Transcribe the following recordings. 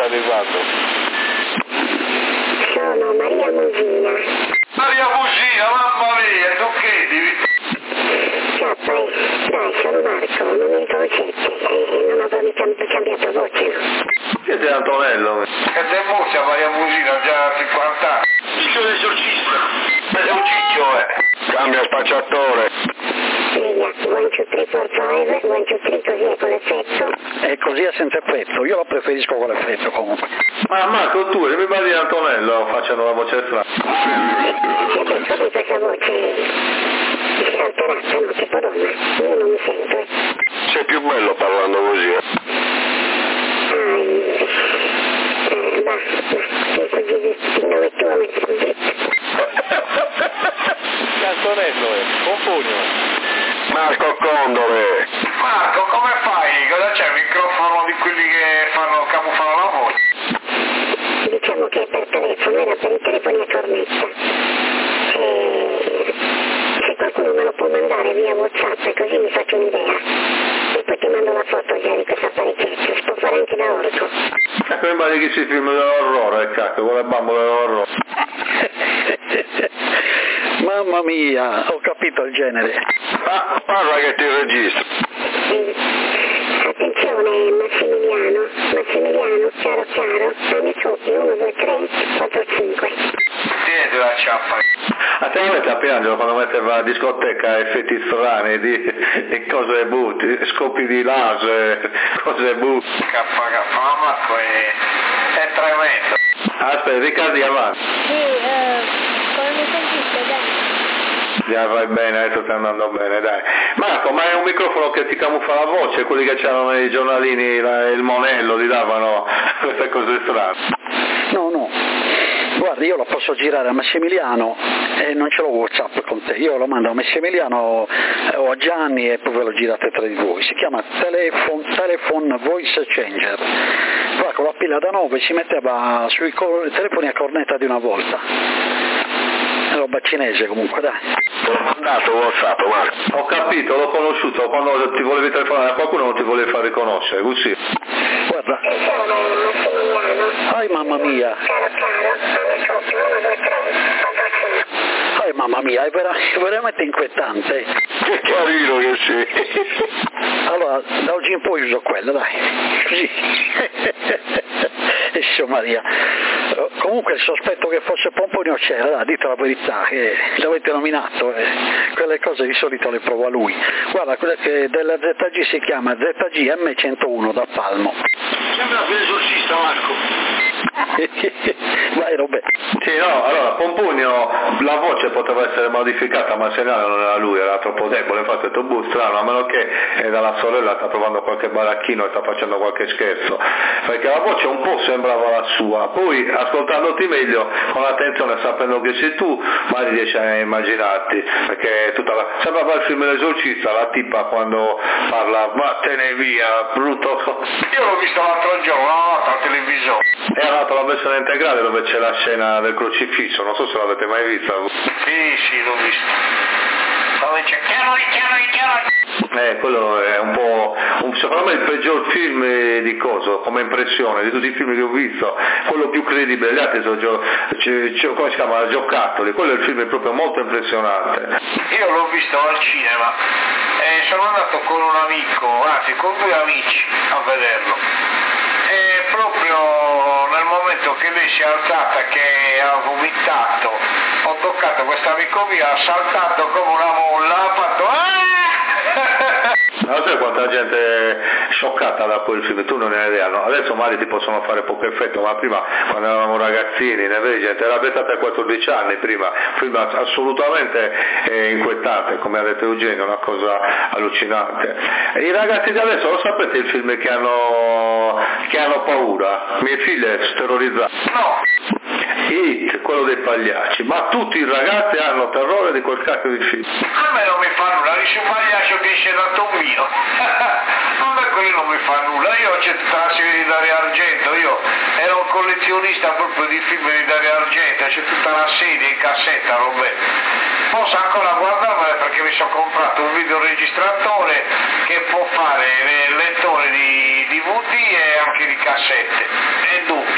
arrivato? Sono Maria Musina. Maria Musina, mamma mia, tu che devi? Dai, sono Marco, non mi conoscete, non avrò mica cambiato voce, no? Siete Antonello? Che te muzia Maria Musina, già 50 anni. Ciccio l'esorcista. È un ciccio, Cambia spacciatore. Sveglia, 1, 2, 3, 4, 5, 1, 2, 3, così è con l'effetto. È così è senza effetto, io la preferisco con l'effetto comunque. Ma Marco, tu mi parli di Antonello facendo la voce strana? E penso che questa voce alterata, no? Tipo donna, io non mi sento, Sei più bello parlando così, basta, mi scusi, il nome tuo mi scusi. Antonello, Compugno. Marco Condore. Marco, come fai? Cosa c'è? Il microfono di quelli che camuffano la voce? Diciamo che è per telefono, era per i telefoni a cornetta. Se qualcuno me lo può mandare via WhatsApp, così mi faccio un'idea. E poi ti mando la foto già di questo apparecchietto, si può fare anche da orco. Ecco, mi pare che si film dell'orrore, cacchio, con le bambole dell'orrore. Mamma mia, ho capito il genere. Parla che ti registro. Attenzione Massimiliano, caro, amico, 1, 2, 3, 4, 5. Tieni la ciappa. A te mi mette a piangere quando metteva la discoteca effetti strani, di cose butti, scopi di laser, cose butte. Mamma, è tremendo. Aspetta, Riccardi avanti. Sì, come mi sentite, dai? Già vai bene, adesso sta andando bene, dai. Marco, ma è un microfono che ti camuffa la voce? Quelli che c'erano nei giornalini, il monello, gli davano queste cose strane? No. Guarda, io lo posso girare a Massimiliano e non ce l'ho WhatsApp con te, io lo mando a Massimiliano o a Gianni e poi ve lo girate tra di voi. Si chiama Telephone Voice Changer. Va con la pila da 9, si metteva sui telefoni a cornetta di una volta. È roba cinese comunque, dai. L'ho mandato WhatsApp, Marco. Ho capito, l'ho conosciuto, quando ti volevi telefonare a qualcuno non ti voleva far riconoscere, così. Guarda. Attenzione Massimiliano. Ai mamma mia. Caro, amico, 1, 2, 3, 4, 5. Ai mamma mia, è veramente inquietante. Che carino che sei. Allora, da oggi in poi uso quella, dai. Così. Gesù Maria. Comunque il sospetto che fosse Pomponio c'era, dai, dite la verità, che l'avete nominato, quelle cose di solito le provo a lui. Guarda, quella che della ZG si chiama ZG M101 da Palmo. Sembra l'esorcista, Marco. Vai Robè. Sì, no, allora Pompunio la voce poteva essere modificata, ma il segnale non era lui, era troppo debole, infatti ho detto strano, a meno che dalla sorella sta provando qualche baracchino e sta facendo qualche scherzo, perché la voce un po' sembrava la sua, poi ascoltandoti meglio, con attenzione, sapendo che sei tu, magari riesci a immaginarti, perché sembrava il film L'esorcista, la tipa quando parla, vattene via, brutto. Io l'ho visto l'altro giorno, alla televisione. È arrivata la versione integrale dove c'è la scena del crocifisso, non so se l'avete mai vista. Sì, l'ho visto. Dove c'è chiamali. Quello è un po', secondo me il peggior film di coso, come impressione, di tutti i film che ho visto, quello più credibile, gli altri sono come si chiama, Giocattoli, quello è il film proprio molto impressionante. Io l'ho visto al cinema e sono andato con un amico, anzi con 2 amici a vederlo. E proprio nel momento che lei si è alzata, che ha vomitato, ho toccato questo amico mio, ha saltato come una molla, ha fatto Non so quanta gente è scioccata da quel film, tu non ne hai idea, no? Adesso magari ti possono fare poco effetto, ma prima quando eravamo ragazzini, ne vedi gente, era vietata a 14 anni prima, film assolutamente inquietante, come ha detto Eugenio, una cosa allucinante. E i ragazzi di adesso, lo sapete il film che hanno paura? Mie figlie terrorizzate. no. It, quello dei pagliacci, ma tutti i ragazzi hanno terrore di quel cacchio di film. A me non mi fa nulla, dice un pagliaccio che esce da tombino. A me quello non mi fa nulla, io ho tutta la serie di Dario Argento, io ero un collezionista proprio di film di Dario Argento, c'è tutta la serie in cassetta, Robè. Posso ancora guardarmela perché mi sono comprato un videoregistratore che può fare lettore di DVD e anche di cassette. E dunque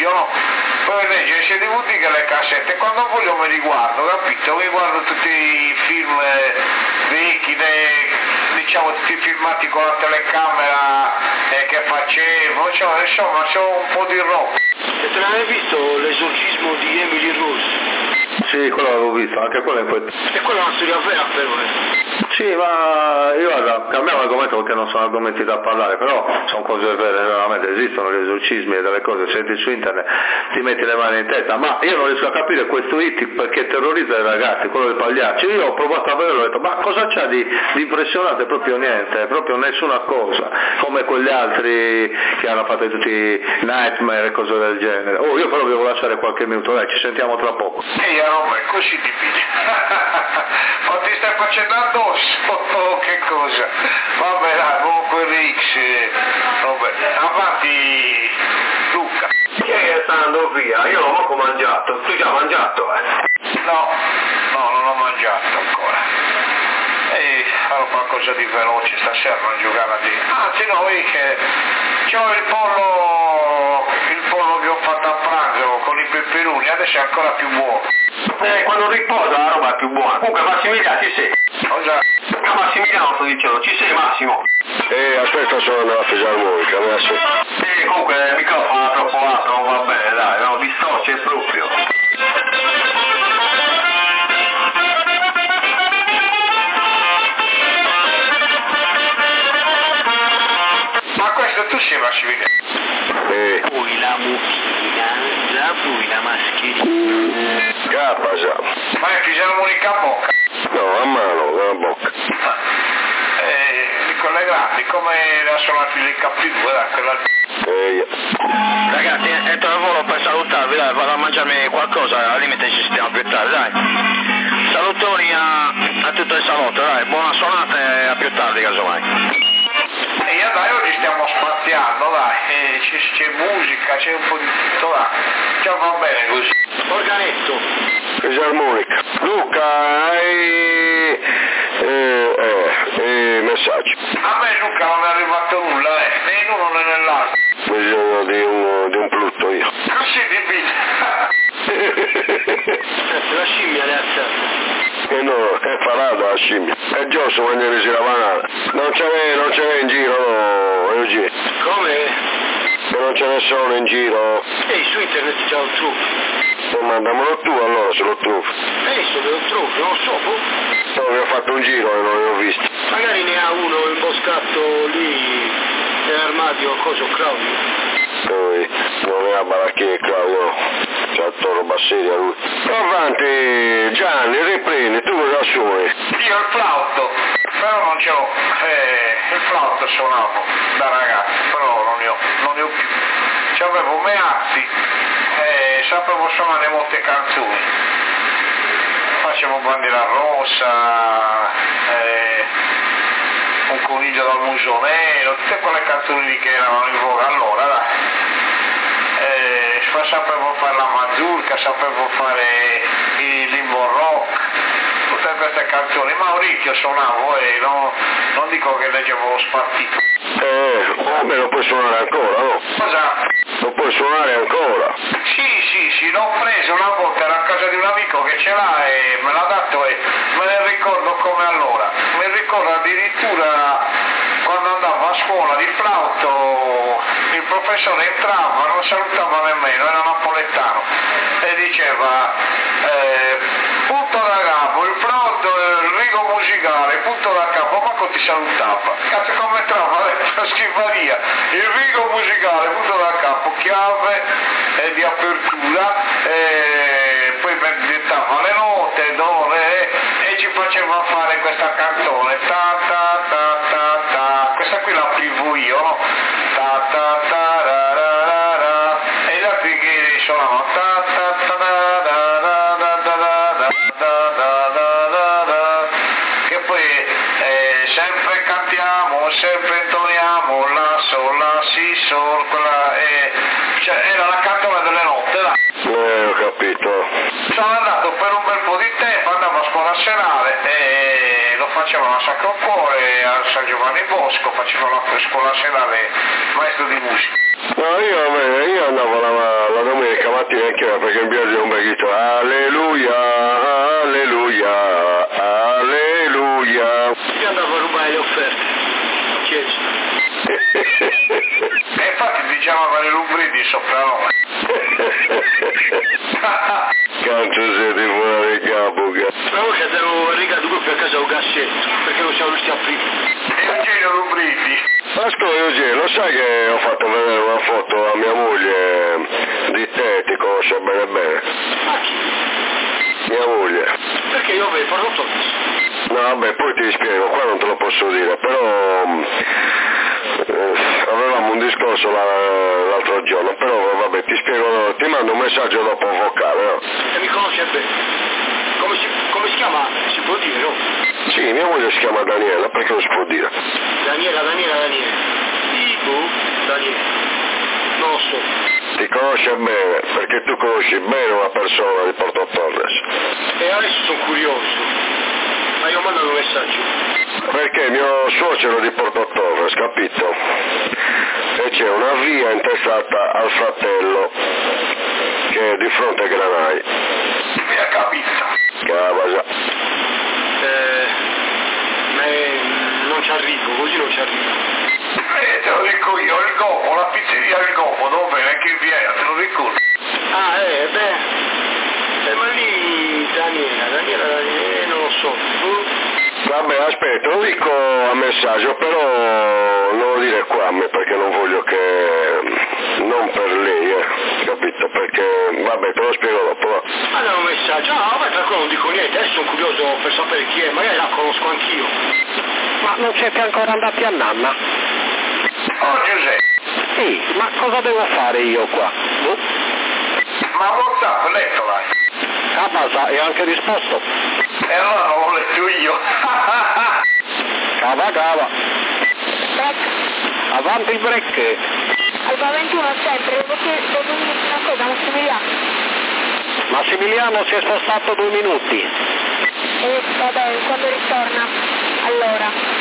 io, no? Poi legge sia DVD che le cassette, quando voglio me li guardo, capito? Mi guardo tutti i film vecchi, diciamo tutti i filmati con la telecamera che facevo, cioè, insomma c'ho un po' di roba. E te l'hai visto l'esorcismo di Emily Rose? Sì, quello l'avevo visto, anche quello in quel... E quella è una storia vera però, Sì, ma io guarda, cambiamo argomento perché non sono argomenti da parlare, però sono cose vere, veramente esistono gli esorcismi e delle cose, senti su internet, ti metti le mani in testa, ma io non riesco a capire questo hit perché terrorizza i ragazzi, quello del Pagliaccio. Io ho provato a vederlo e ho detto, ma cosa c'ha di impressionante? Proprio niente, proprio nessuna cosa, come quegli altri che hanno fatto tutti i Nightmare e cose del genere. Oh, io però devo lasciare qualche minuto, dai, ci sentiamo tra poco. Ehi, Roma, è così difficile. Ma ti stai facendo addosso? Oh, che cosa? Vabbè, dai, comunque Rix, vabbè, avanti Luca. Che sta andando via? Io non ho mangiato, tu già hai mangiato, No, non ho mangiato ancora. E farò qualcosa di veloce stasera, non giocare a dire. Anzi no, che c'ho il pollo che ho fatto a pranzo con i peperoni, adesso è ancora più buono. Quando riposa la roba è più buona. Comunque Massimiliano ci sei? Cosa? Massimiliano sto dicendo, ci sei Massimo? Aspetta, sono nella fisarmonica adesso. Comunque il microfono è troppo alto, non va bene, dai, no, distorce proprio. Ma questo tu sei Massimiliano? Poi la mucchina, poi la mascherina. Capasa. Ma è fisarmonica a bocca? No, a mano, con la bocca. Di quelle grandi, come la suonati del K2, da quella... Ragazzi, entro al volo per salutarvi, dai, vado a mangiarmi qualcosa, al limite ci stiamo più tardi, dai. Salutoni a tutto il salotto, dai, buona suonata e a più tardi casomai. E dai, oggi stiamo spaziando, dai, c'è musica, c'è un po' di tutto, dai. Ciao, va bene così. Organetto. Fisarmonica. Luca, hai messaggi. A me Luca non è arrivato nulla, né in uno né nell'altro. Bisogno di un plutto io. Così di La scimmia le ha E no, è farata la scimmia. È giusto mangiarsi la banana. Non ce n'è in giro, no, Eugenio. Come? Che non ce ne sono in giro. Su internet c'è un trucco. Mandamelo tu allora se lo trovi. Se lo trovo, non so, No, vi ho fatto un giro e non li ho visti. magari ne ha uno imboscato lì nell'armadio, cosa, Claudio? Poi non ne ha baracchie Claudio, c'ha il toro basseria lui. Avanti Gianni, riprendi, tu cosa suoni? Io il flauto, però non ce l'ho, il flauto suonavo da ragazzo, però non ne ho più. C'avevo meazzi, sapevo suonare molte canzoni. Facevo Bandiera Rossa, Un coniglio dal muso nero, tutte quelle canzoni lì che erano in voga allora, dai. Sapevo fare la mazurka, sapevo fare il limbo rock, tutte queste canzoni, ma orecchio suonavo e non dico che leggevo spartito. Vabbè, lo puoi suonare ancora, no? Cosa? Lo puoi suonare ancora? Sì, l'ho preso una volta, era a casa di un amico che ce l'ha e me l'ha dato e me ne ricordo come allora. Mi ricordo addirittura quando andavo a scuola di flauto, il professore entrava, non salutava nemmeno, era napoletano, e diceva punto da capo, il flauto, il rigo musicale, punto da capo, ma ti salutava. Cazzo come entrava dentro schifaria, il rigo musicale, punto da capo, chiave di apertura, poi mi dettava le note, do, re, e ci faceva fare questa canzone, ta ta ta ta ta, questa qui la privo io, no? Ta ta ta ra ra ra ra, e gli altri che suonavano ta ta ta ra ra ra ra ra ra ra ra, che poi sempre cantiamo, sempre intoniamo la sol, la si sol, quella cioè era la canzone delle notte, là. Ho capito. Sono andato per un bel po' di tempo, andavo a scuola serale e lo facevano a Sacro Cuore, a San Giovanni Bosco, facevano la scuola serale maestro di musica. No, io andavo la domenica anch'io, perché mi piace un pochino. Alleluia, alleluia, alleluia. Io andavo a rubare le offerte. Chiesa. E infatti diciamo che le rubridi sopranome. Canto siete fuori capo. Ma ora devo arrivare qui a casa un gassetto, perché non siamo riusciti a aprire. E Eugenio rubridi. Ascolta Eugenio, lo sai che ho fatto vedere una foto a mia moglie di te, ti conosce bene bene? Ma chi? Mia moglie. Perché io avevo parlato adesso? No vabbè, poi ti spiego, qua non te lo posso dire, però avevamo un discorso l'altro giorno, però vabbè ti spiego, ti mando un messaggio dopo vocale, no? E mi conosce bene. Come si chiama? Si può dire, no? Sì, mia moglie si chiama Daniela, perché non si può dire? Daniela. Daniele. Non lo so. Ti conosce bene, perché tu conosci bene una persona di Porto Torres. E adesso sono curioso. Ma io ho mandato un messaggio. Perché mio suocero di Porto Torres, capito? E c'è una via intestata al fratello che è di fronte ai Granai. Mi ha capito. Cavasa. Ma non ci arrivo, così non ci arrivo. Te lo dico io, il Gopo, la pizzeria Il Gopo, dove è che viene, te lo ricordo. Ah, ma lì Daniela, non lo so. Vabbè, aspetta, lo dico a messaggio, però non lo dire qua a me perché non voglio che... non per lei, capito? Perché, vabbè, te lo spiego dopo, va. Allora un messaggio, vabbè, per quello non dico niente, adesso sono curioso per sapere chi è, magari la conosco anch'io. Ma non siete ancora andati a Nanna? Oh Giuseppe. Sì, ma cosa devo fare io qua? Ma WhatsApp letto l'hai? Cabasa, e anche risposto. E allora non l'ho letto io. Cava. Break. Avanti il break. Alba 21 sempre, devo dirti una cosa, Massimiliano si è spostato 2 minuti. E vabbè, quando ritorna, allora.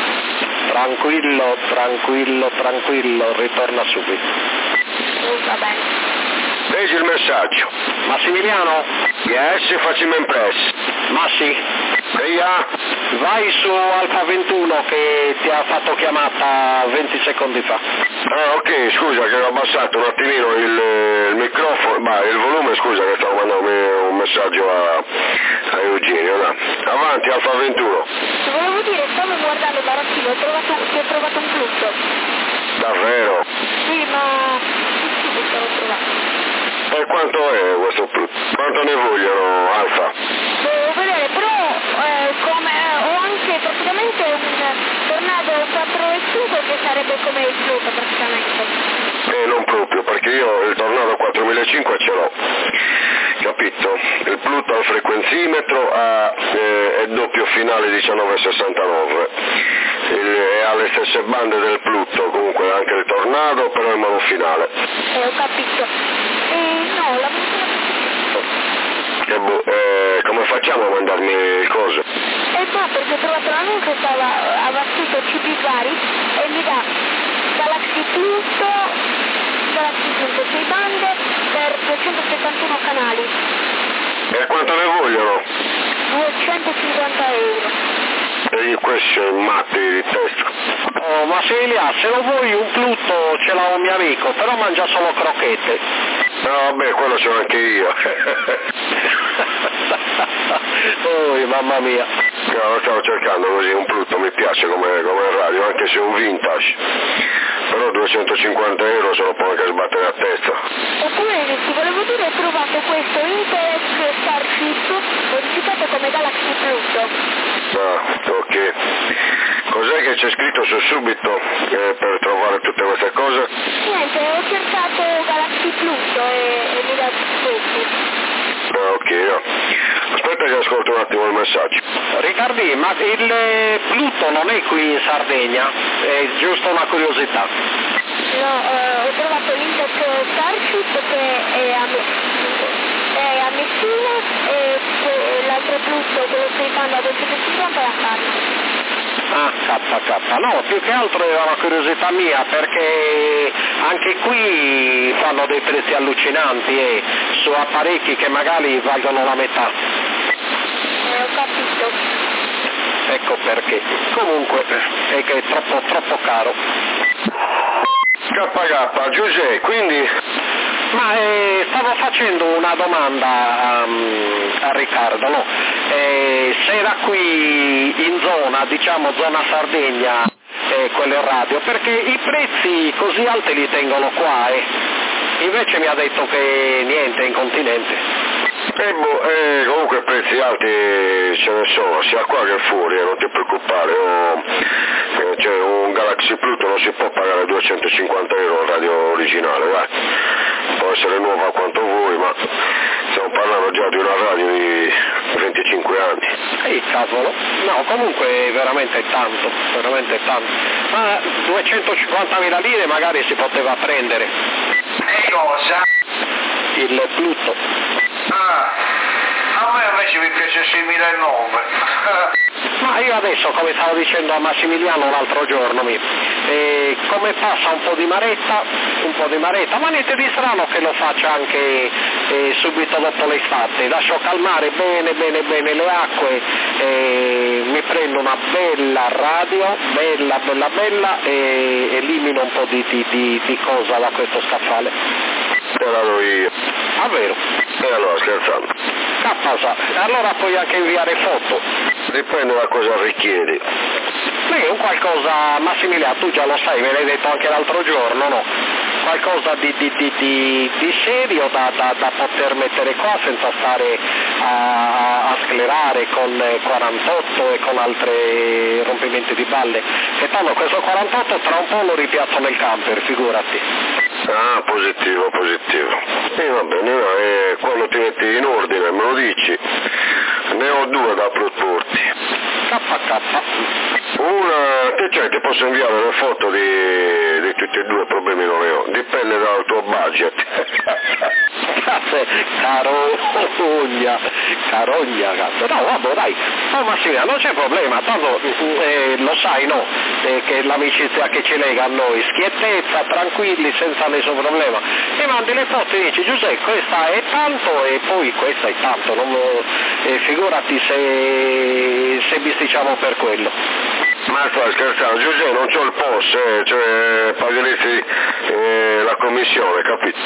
Tranquillo, ritorna subito. Va bene. Leggi il messaggio. Massimiliano? Yes, facciamo impress. Massi? Via. Vai su Alfa 21 che ti ha fatto chiamata 20 secondi fa. Ah, ok, scusa che ho abbassato un attimino il microfono, ma il volume, scusa che stavo mandando un messaggio a Eugenio, no? Avanti, Alfa 21. Ti volevo dire, stavo guardando il barattino, ho trovato un frutto. Davvero? Sì, ma subito l'ho trovato. E quanto è questo frutto? Quanto ne vogliono, Alfa? Devo vedere, però come ho anche praticamente un Tornado 4.5 che sarebbe come il Pluto praticamente. Non proprio, perché io il Tornado 4005 ce l'ho, capito? Il Pluto al frequenzimetro è doppio finale 1969, ha le stesse bande del Pluto, comunque anche il Tornado, però è monofinale. Ho capito. No, la come facciamo a mandarmi il coso? No, perché ho trovato l'annuncio, aveva scritto CP vari e mi dà Galaxy Pluto, 6 bande per 271 canali. E quanto ne vogliono? 250 euro. E questi sono matti di testa. Oh, ma se lo vuoi un Pluto ce l'ha un mio amico, però mangia solo crocchette. No, vabbè, quello ce l'ho anche io. Oh, mamma mia. No, lo stavo cercando così, un Pluto mi piace come radio, anche se è un vintage. Però 250 euro se lo può anche sbattere a testa. Oppure ti volevo dire, ho trovato questo Interex Starship modificato come Galaxy Pluto. Ah, ok. Cos'è che c'è scritto su subito per trovare tutte queste cose? Niente, ho cercato Galaxy Pluto e mi dà questi. Ah, ok. Aspetta che ascolto un attimo il messaggio. Riccardi, ma il Pluto non è qui in Sardegna? È giusto una curiosità. No, ho trovato l'Intex Starship che è a Messina e l'altro Pluto, quello che fanno a 250 è a Parma. Ah, KK, no, più che altro era una curiosità mia perché anche qui fanno dei prezzi allucinanti e su su apparecchi che magari valgono la metà. Ho capito. Ecco perché. Comunque è che è troppo caro. KK, Giuseppe, quindi... Ma stavo facendo una domanda a Riccardo, no? Se era qui in zona, diciamo zona Sardegna, quelle radio, perché i prezzi così alti li tengono qua, invece mi ha detto che niente in continente. Comunque prezzi alti ce ne sono, sia qua che fuori, non ti preoccupare. Cioè, un Galaxy Pluto non si può pagare 250 euro la radio originale, dai. Può essere nuova quanto vuoi, ma stiamo parlando già di una radio di 25 anni. Cavolo, no, comunque è veramente tanto, veramente tanto. Ma 250.000 lire magari si poteva prendere. E cosa? Il Pluto. A me invece mi piace 6.900. Ma io adesso, come stavo dicendo a Massimiliano l'altro giorno, come passa un po' di maretta, ma niente di strano che lo faccia anche subito dopo l'estate, lascio calmare bene le acque, mi prendo una bella radio, bella, e elimino un po' di cosa da questo scaffale. Era lui. Ah, vero? E allora, scherzando. Capasa, allora puoi anche inviare foto. Dipende da cosa richiedi. Un qualcosa, Massimiliano, tu già lo sai, me l'hai detto anche l'altro giorno, no? Qualcosa di serio da poter mettere qua senza stare a sclerare con 48 e con altri rompimenti di balle. E tanto questo 48 tra un po' lo ripiazzo nel camper, figurati. Ah, positivo. E va bene, quando ti metti in ordine me lo dici. Ne ho due da proporti. KK. Una, cioè ti posso inviare le foto di tutti e due, problemi non ne ho, dipende dal tuo budget. Carogna, cazzo. No, vabbè, dai. Oh, ma sì, non c'è problema, tanto lo sai, no? Che l'amicizia che ci lega a noi, schiettezza, tranquilli, senza nessun problema. E mandi le foto e dici, Giuseppe, questa è tanto e poi questa è tanto, figurati se bisticciamo per quello. Ma stai scherzando, Giuseppe, non c'ho il POS, cioè pagheresti la commissione, capito?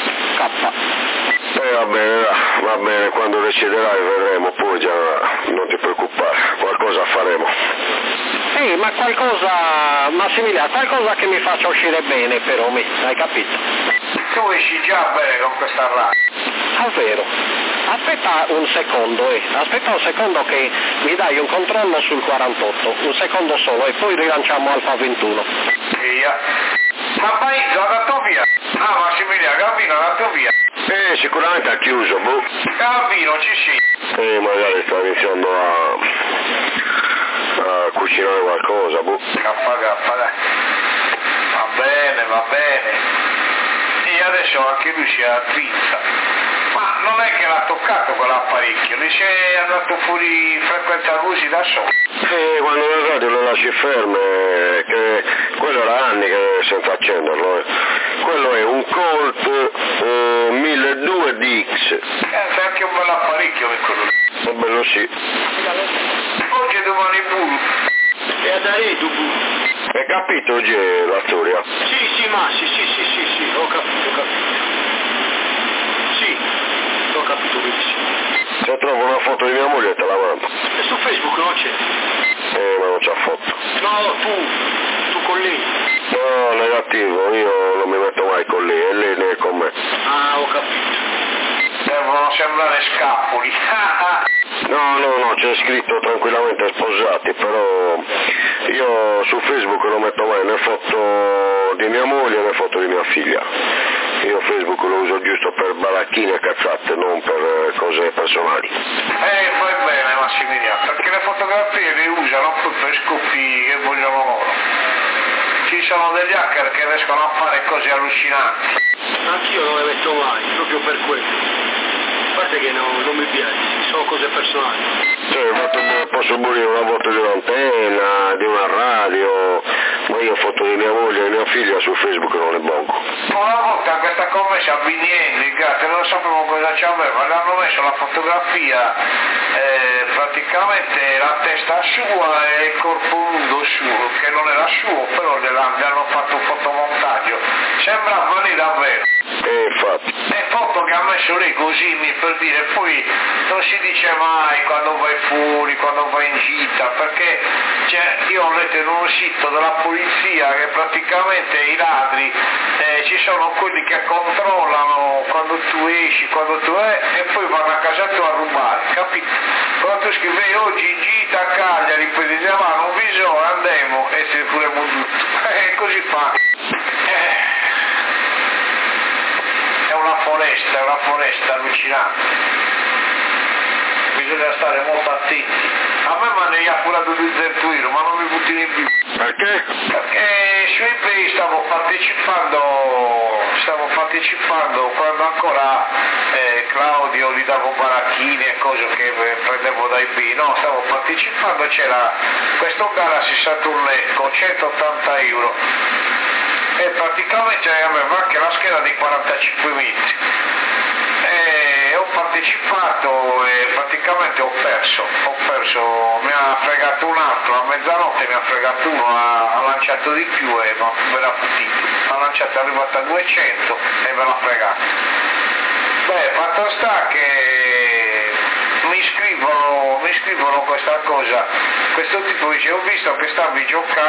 Va bene, quando deciderai vedremo, poi già non ti preoccupare, qualcosa faremo. Ma qualcosa, Massimiliano, qualcosa che mi faccia uscire bene però, hai capito? Tu esci già bene con questa radio. Ah, vero? Aspetta un secondo che mi dai un controllo sul 48, un secondo solo e poi rilanciamo Alfa 21. Via. Ma vai, l'ha dato via. Ah, Massimiliano, Gavino l'ha dato via. Sicuramente ha chiuso, boh. Gavino, ci sì. Magari sta iniziando a cucinare qualcosa, boh. K, dai. Va bene. E adesso anche lui si è attrizza. Ma non è che l'ha toccato quell'apparecchio, lui si è andato fuori frequenza così da solo. Quando le radio le lasci ferme, che quello era anni che senza accenderlo. Quello è un Colt 1200 DX. È anche un bel apparecchio per quello. È bello sì. Oggi e domani pure. E ad Aredo pure. Hai capito G la storia? Sì, Massi, sì, ho capito. Sì, ho capito benissimo. Se trovo una foto di mia moglie te la mando. E su Facebook non c'è? Ma non c'ha foto. No, tu con lei. No, negativo, io non mi metto mai con lei, e lei ne è con me. Ah, ho capito. Devono sembrare scappoli. No, c'è scritto tranquillamente sposati, però io su Facebook non metto mai né foto di mia moglie né foto di mia figlia. Io Facebook lo uso giusto per baracchine e cazzate, non per cose personali. Fai bene Massimiliano, perché le fotografie le usano per scopi che vogliono loro. Ci sono degli hacker che riescono a fare cose allucinanti. Anch'io non le metto mai, proprio per quello. A parte che non mi piace, sono cose personali. Posso pulire una volta di un'antenna, di una radio, Ma io ho foto di mia moglie e mia figlia su Facebook non le bonco. Una volta questa commessa a Binielli, grazie, non sapevo cosa c'aveva, le hanno messo la fotografia, praticamente la testa sua e il corpo nudo suo, che non era suo, però gli hanno fatto un fotomontaggio, sembrava lì davvero. Infatti. E foto che ha messo lì così per dire, poi non si dice mai quando vai fuori, quando vai in gita, perché io ho letto in un sito della polizia che praticamente i ladri ci sono quelli che controllano quando tu esci, quando tu e poi vanno a casa tua a rubare, capito? Quando tu scrivi oggi in gita a Cagliari, poi dici ma non vi so, andiamo e se pure tutto, così fa. È una foresta allucinante, bisogna stare molto attenti. A me mi ha curato di Zertuiro, ma non mi butti in più. Perché? Perché su eBay stavo partecipando quando ancora Claudio gli davo baracchini e cose che prendevo da eBay, no, stavo partecipando, c'era questo Galaxy Saturn Ecco, 180 euro. E praticamente aveva anche la scheda di 45 metri e ho partecipato e praticamente ho perso, mi ha fregato un altro, a mezzanotte mi ha fregato uno, ha lanciato di più e me l'ha fottito, ha lanciato, è arrivato a 200 e me l'ha fregato. Fatto sta che mi scrivono questa cosa, questo tipo dice ho visto che stavate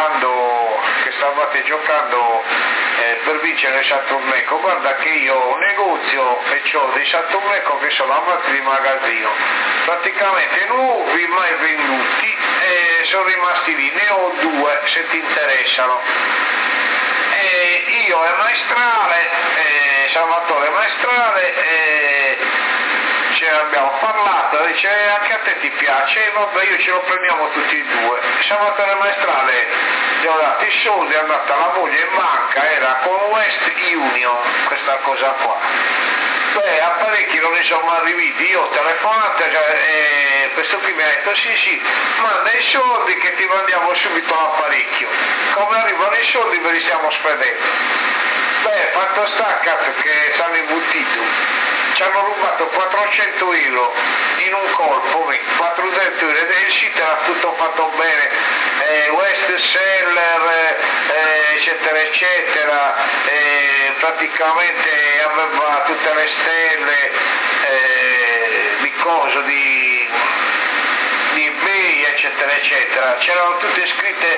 giocando per vincere il Saturn Ecco, guarda che io ho un negozio e ho dei Saturn Ecco che sono avanti di magazzino, praticamente nuovi mai venduti e sono rimasti lì, ne ho 2 se ti interessano. E io e Maestrale, Salvatore Maestrale, ce ne abbiamo parlato, dice anche a te ti piace, vabbè io ce lo prendiamo tutti e 2. Salvatore Maestrale gli ho dato i soldi, è andata la moglie in banca, era con West Union questa cosa qua. Apparecchi non ne sono arrivati, io ho telefonato e questo qui mi ha detto sì, manda i soldi che ti mandiamo subito l'apparecchio, come arrivano i soldi ve li stiamo spedendo. Fatto sta cazzo che ci hanno imbuttito, ci hanno rubato 400 euro in un colpo, 400 euro, e il sito era tutto fatto bene, West Seller, eccetera eccetera, praticamente aveva tutte le stelle di coso, di eBay eccetera eccetera, c'erano tutte scritte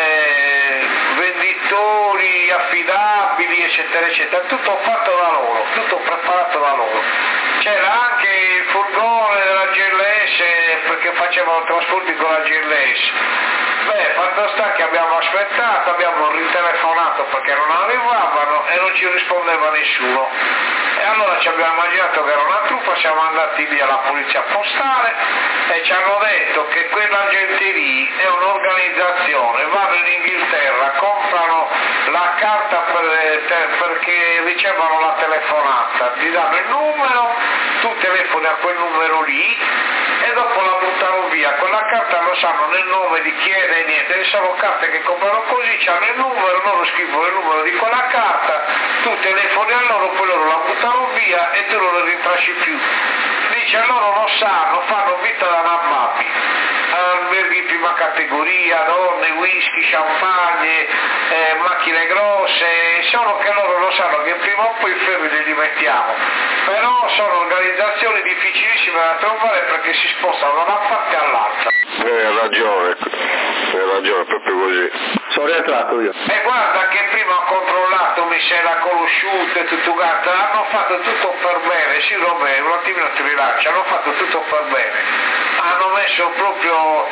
venditori affidabili eccetera eccetera, tutto fatto da loro, tutto preparato da loro. C'era anche il furgone della GLS perché facevano trasporti con la GLS. Fatto sta che abbiamo aspettato, abbiamo ritelefonato perché non arrivavano e non ci rispondeva nessuno. E allora ci abbiamo immaginato che era una truffa, siamo andati lì alla polizia postale e ci hanno detto che quella gente lì è un'organizzazione, vanno in Inghilterra, comprano la carta perché ricevono la telefonata, ti danno il numero, tu telefoni a quel numero lì e dopo la buttano via, quella carta non sanno né il nome di chi è né niente, sono carte che comprano così, hanno il numero, loro scrivono il numero di quella carta, tu telefoni a loro, poi loro la buttano via e tu non la rintracci più. Dice loro lo sanno, fanno vita da nababbi, alberghi di prima categoria, donne, whisky, champagne, macchine grosse, solo che loro lo sanno che prima o poi i ferri li mettiamo, però sono organizzazioni difficilissime da trovare perché si spostano da una parte all'altra. Hai ragione, proprio così. Sono rientrato io. E guarda che prima ho controllato, mi si era conosciuto e tutto quanto, hanno fatto tutto per bene, sì Roberto, un attimino ti rilascio, hanno fatto tutto per bene, hanno messo proprio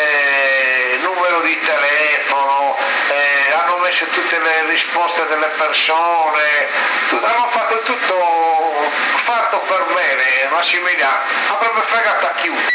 numero di telefono, hanno messo tutte le risposte delle persone, hanno fatto tutto fatto per bene, Massimiliano, avrebbe fregato a chiunque.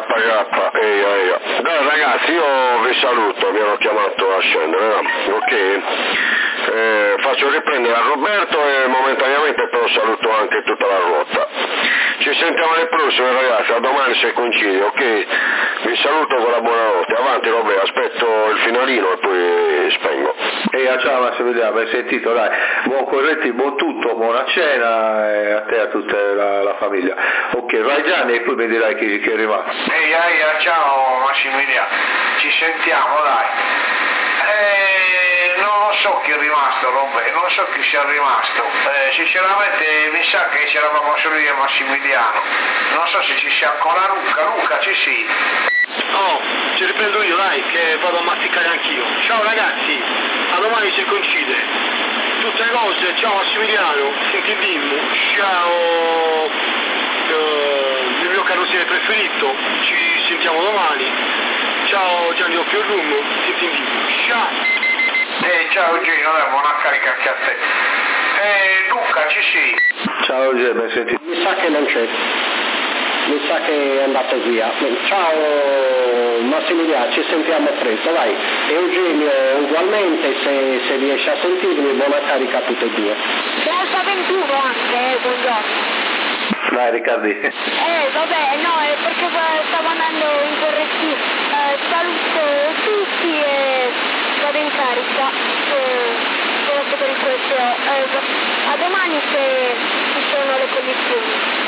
Eia. Dai ragazzi, io vi saluto, mi hanno chiamato a scendere, ok? Faccio riprendere a Roberto e momentaneamente però saluto anche tutta la rotta. Ci sentiamo alle prossime ragazzi, a domani se coincide, ok? Vi saluto con la buonanotte, avanti Roberto, aspetto il finalino e poi li spengo. E ciao Massimiliano, hai sentito, dai, buon corretti, buon tutto, buona cena e a te e a tutta la famiglia. Ok, vai Gianni e poi mi dirai chi è rimasto. Ciao Massimiliano, ci sentiamo, dai. Non so chi è rimasto, non so chi sia rimasto. Sinceramente mi sa che c'eravamo solo io e Massimiliano. Non so se ci sia ancora Luca, ci sei? Oh, ci riprendo io, dai, che vado a masticare anch'io. Ciao ragazzi, a domani si coincide. Tutte le cose, ciao Massimiliano, senti Dimmu, ciao il mio carrozzere preferito, ci sentiamo domani. Ciao Gianni Oppiorum, senti Dimmu, ciao. Ciao Gino, buona carica anche a te. Luca, ci sei? Ciao Eugenio, senti. Mi sa che non c'è. Mi sa che è andato via. Ciao Massimiliano, ci sentiamo presto, vai. Eugenio ugualmente, se riesci a sentirmi, buona carica a tutte e due. C'è Alfa 21 anche, buongiorno. Dai Riccardi. Vabbè, no, è perché stavo andando in correttivo. Saluto tutti e vado in carica. Solo per questo. A domani se ci sono le condizioni.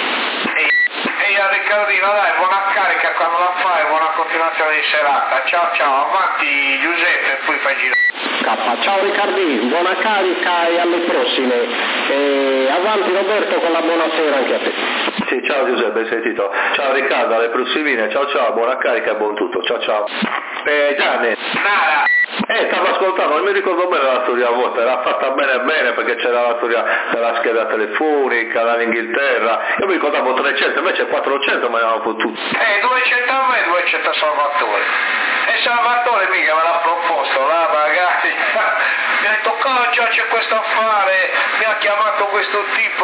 A Riccardino, dai, buona carica quando la fai, buona continuazione di serata. Ciao, avanti Giuseppe e poi fai giro. Ciao Riccardino, buona carica e alle prossime. Avanti Roberto con la buonasera anche a te. Sì, ciao Giuseppe, hai sentito. Ciao Riccardo, alle prossimine, ciao, buona carica e buon tutto, ciao. Gianni. Stavo ascoltando, non mi ricordo bene la storia vostra, era fatta bene perché c'era la storia della scheda telefonica, dall'Inghilterra, io mi ricordavo 300, invece 400 me ne hanno fottuto. 200 a me, 200 a Salvatore. E Salvatore mica me l'ha proposto, là magari, mi ha detto già c'è questo affare, mi ha chiamato questo tipo,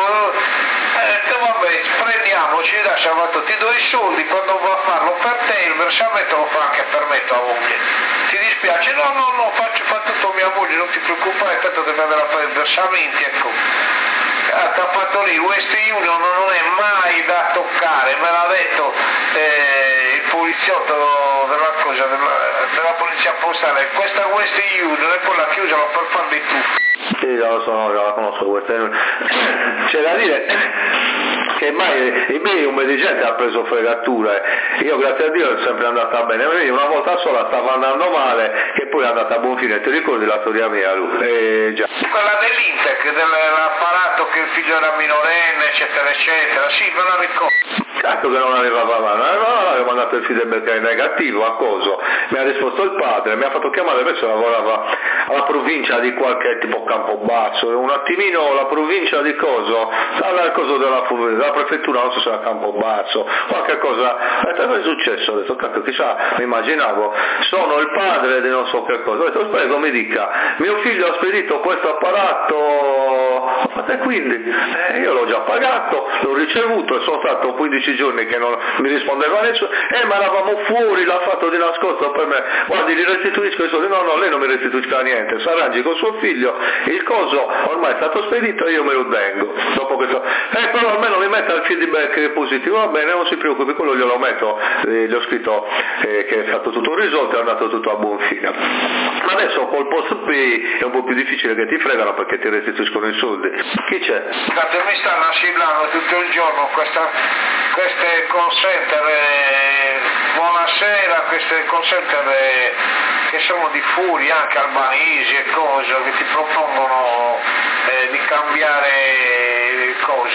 vabbè, prendiamoci, dai Salvatore, ti do i soldi quando va a farlo per te, il versamento lo fa anche per me tua moglie. Ti dispiace? No, fa tutto mia moglie, non ti preoccupare, tanto deve andare a fare i versamenti, ecco. Ti ha fatto lì, Western Union non è mai da toccare, me l'ha detto il poliziotto della polizia postale, questa Western Union e poi l'ha chiusa per far dei tuffi. Sì, la conosco Western Union. C'è da dire che mai in me un medigente ha preso fregature, io grazie a Dio è sempre andata bene, una volta sola stava andando male che poi è andata a buon fine, ti ricordi la storia mia lui? Già. Quella dell'Intec, dell'apparato che il figlio era minorenne eccetera, sì me la ricordo. Cazzo che non arrivava avanti, no, avevo mandato il feedback negativo a coso, mi ha risposto il padre, mi ha fatto chiamare, adesso lavorava alla provincia di qualche tipo Campobasso, un attimino la provincia di coso, al coso della prefettura, non so se era Campobasso, qualche cosa, cosa è successo? Ho detto, cazzo, chissà, mi immaginavo, sono il padre di non so che cosa, ho detto, prego mi dica, mio figlio ha spedito questo apparato, e quindi io l'ho già pagato, l'ho ricevuto e sono stato 15 giorni che non mi rispondeva nessuno, ma eravamo fuori, l'ha fatto di nascosto per me, guardi gli restituisco i soldi, no, lei non mi restituisca niente, si arrangi con suo figlio, il coso ormai è stato spedito e io me lo tengo, dopo questo, però almeno mi metta il feedback positivo, va bene, non si preoccupi, quello glielo metto, gli ho scritto che è stato tutto risolto, è andato tutto a buon fine. Ma adesso col post pay è un po' più difficile che ti fregano perché ti restituiscono i soldi. Chi c'è? Mi stanno assimilando tutto il giorno queste call center, buonasera, queste call center che sono di fuori, anche albanesi e cose, che ti propongono di cambiare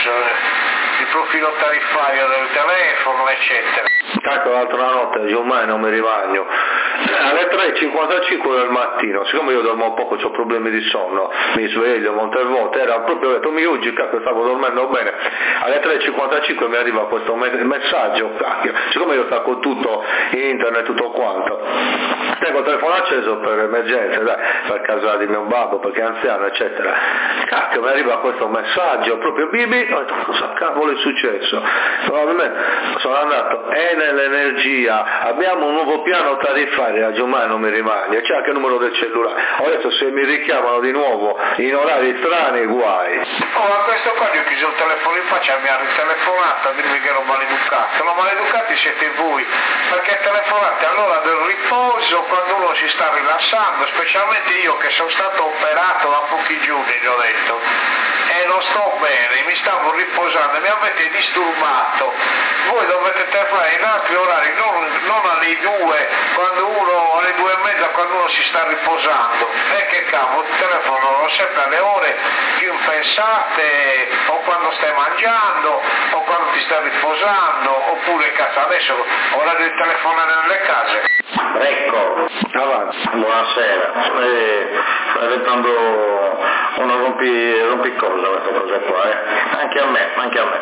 il profilo tariffario del telefono, eccetera. Ecco, l'altra notte, ormai non mi rimagno, alle 3:55 del mattino, siccome io dormo poco, ho problemi di sonno, mi sveglio molte volte, era proprio, ho detto, oggi cacchio, stavo dormendo bene, alle 3:55 mi arriva questo messaggio, cacchio, siccome io stacco tutto, internet, tutto quanto, tengo il telefono acceso per emergenze, dai, per casa di mio babbo, perché è anziano, eccetera, cacchio, mi arriva questo messaggio, proprio bibi, ho detto, cosa cavolo è successo? Probabilmente sono andato, nell'energia, abbiamo un nuovo piano tariffario, a Giummai non mi rimane, c'è anche il numero del cellulare, adesso se mi richiamano di nuovo in orari strani, guai. A questo qua gli ho chiuso il telefono in faccia, mi ha ritelefonato a dirmi che ero maleducato, no, maleducati siete voi, perché telefonate all'ora del riposo, quando uno si sta rilassando, specialmente io che sono stato operato da pochi giorni, gli ho detto, e non sto bene, mi stavo riposando, mi avete disturbato, voi dovete telefonare in altri orari, non alle 2, quando uno, alle 2:30, quando uno si sta riposando, e che cavolo, telefono sempre alle ore più impensate, o quando stai mangiando, o quando ti stai riposando, oppure cazzo, adesso orario di telefonare nelle case. Ecco, avanti. Buonasera, sta diventando una rompicosa questa cosa qua, anche a me.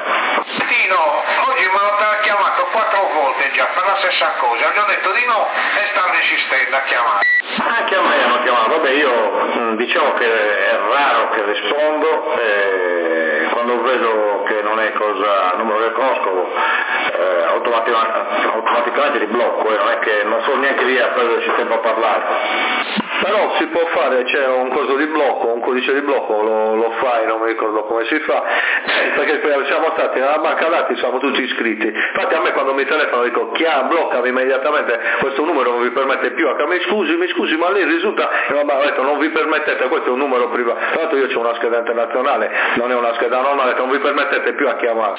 Tino, oggi mi hanno chiamato 4 volte già per la stessa cosa, gli ho detto di no e stanno insistendo a chiamare. Anche a me hanno chiamato, vabbè io diciamo che è raro che rispondo, quando vedo che non è cosa, numero che conosco, automaticamente li blocco, non è che non sono neanche lì a perderci tempo a parlare. Però si può fare, c'è un coso di blocco, un codice di blocco, lo fai, non mi ricordo come si fa, perché siamo stati nella banca dati, siamo tutti iscritti. Infatti a me quando mi telefono dico bloccami immediatamente, questo numero non vi permette più, mi scusi, ma lei risulta, ho detto non vi permettete, questo è un numero privato, tra l'altro io ho una scheda internazionale, non è una scheda normale, non vi permettete più a chiamare.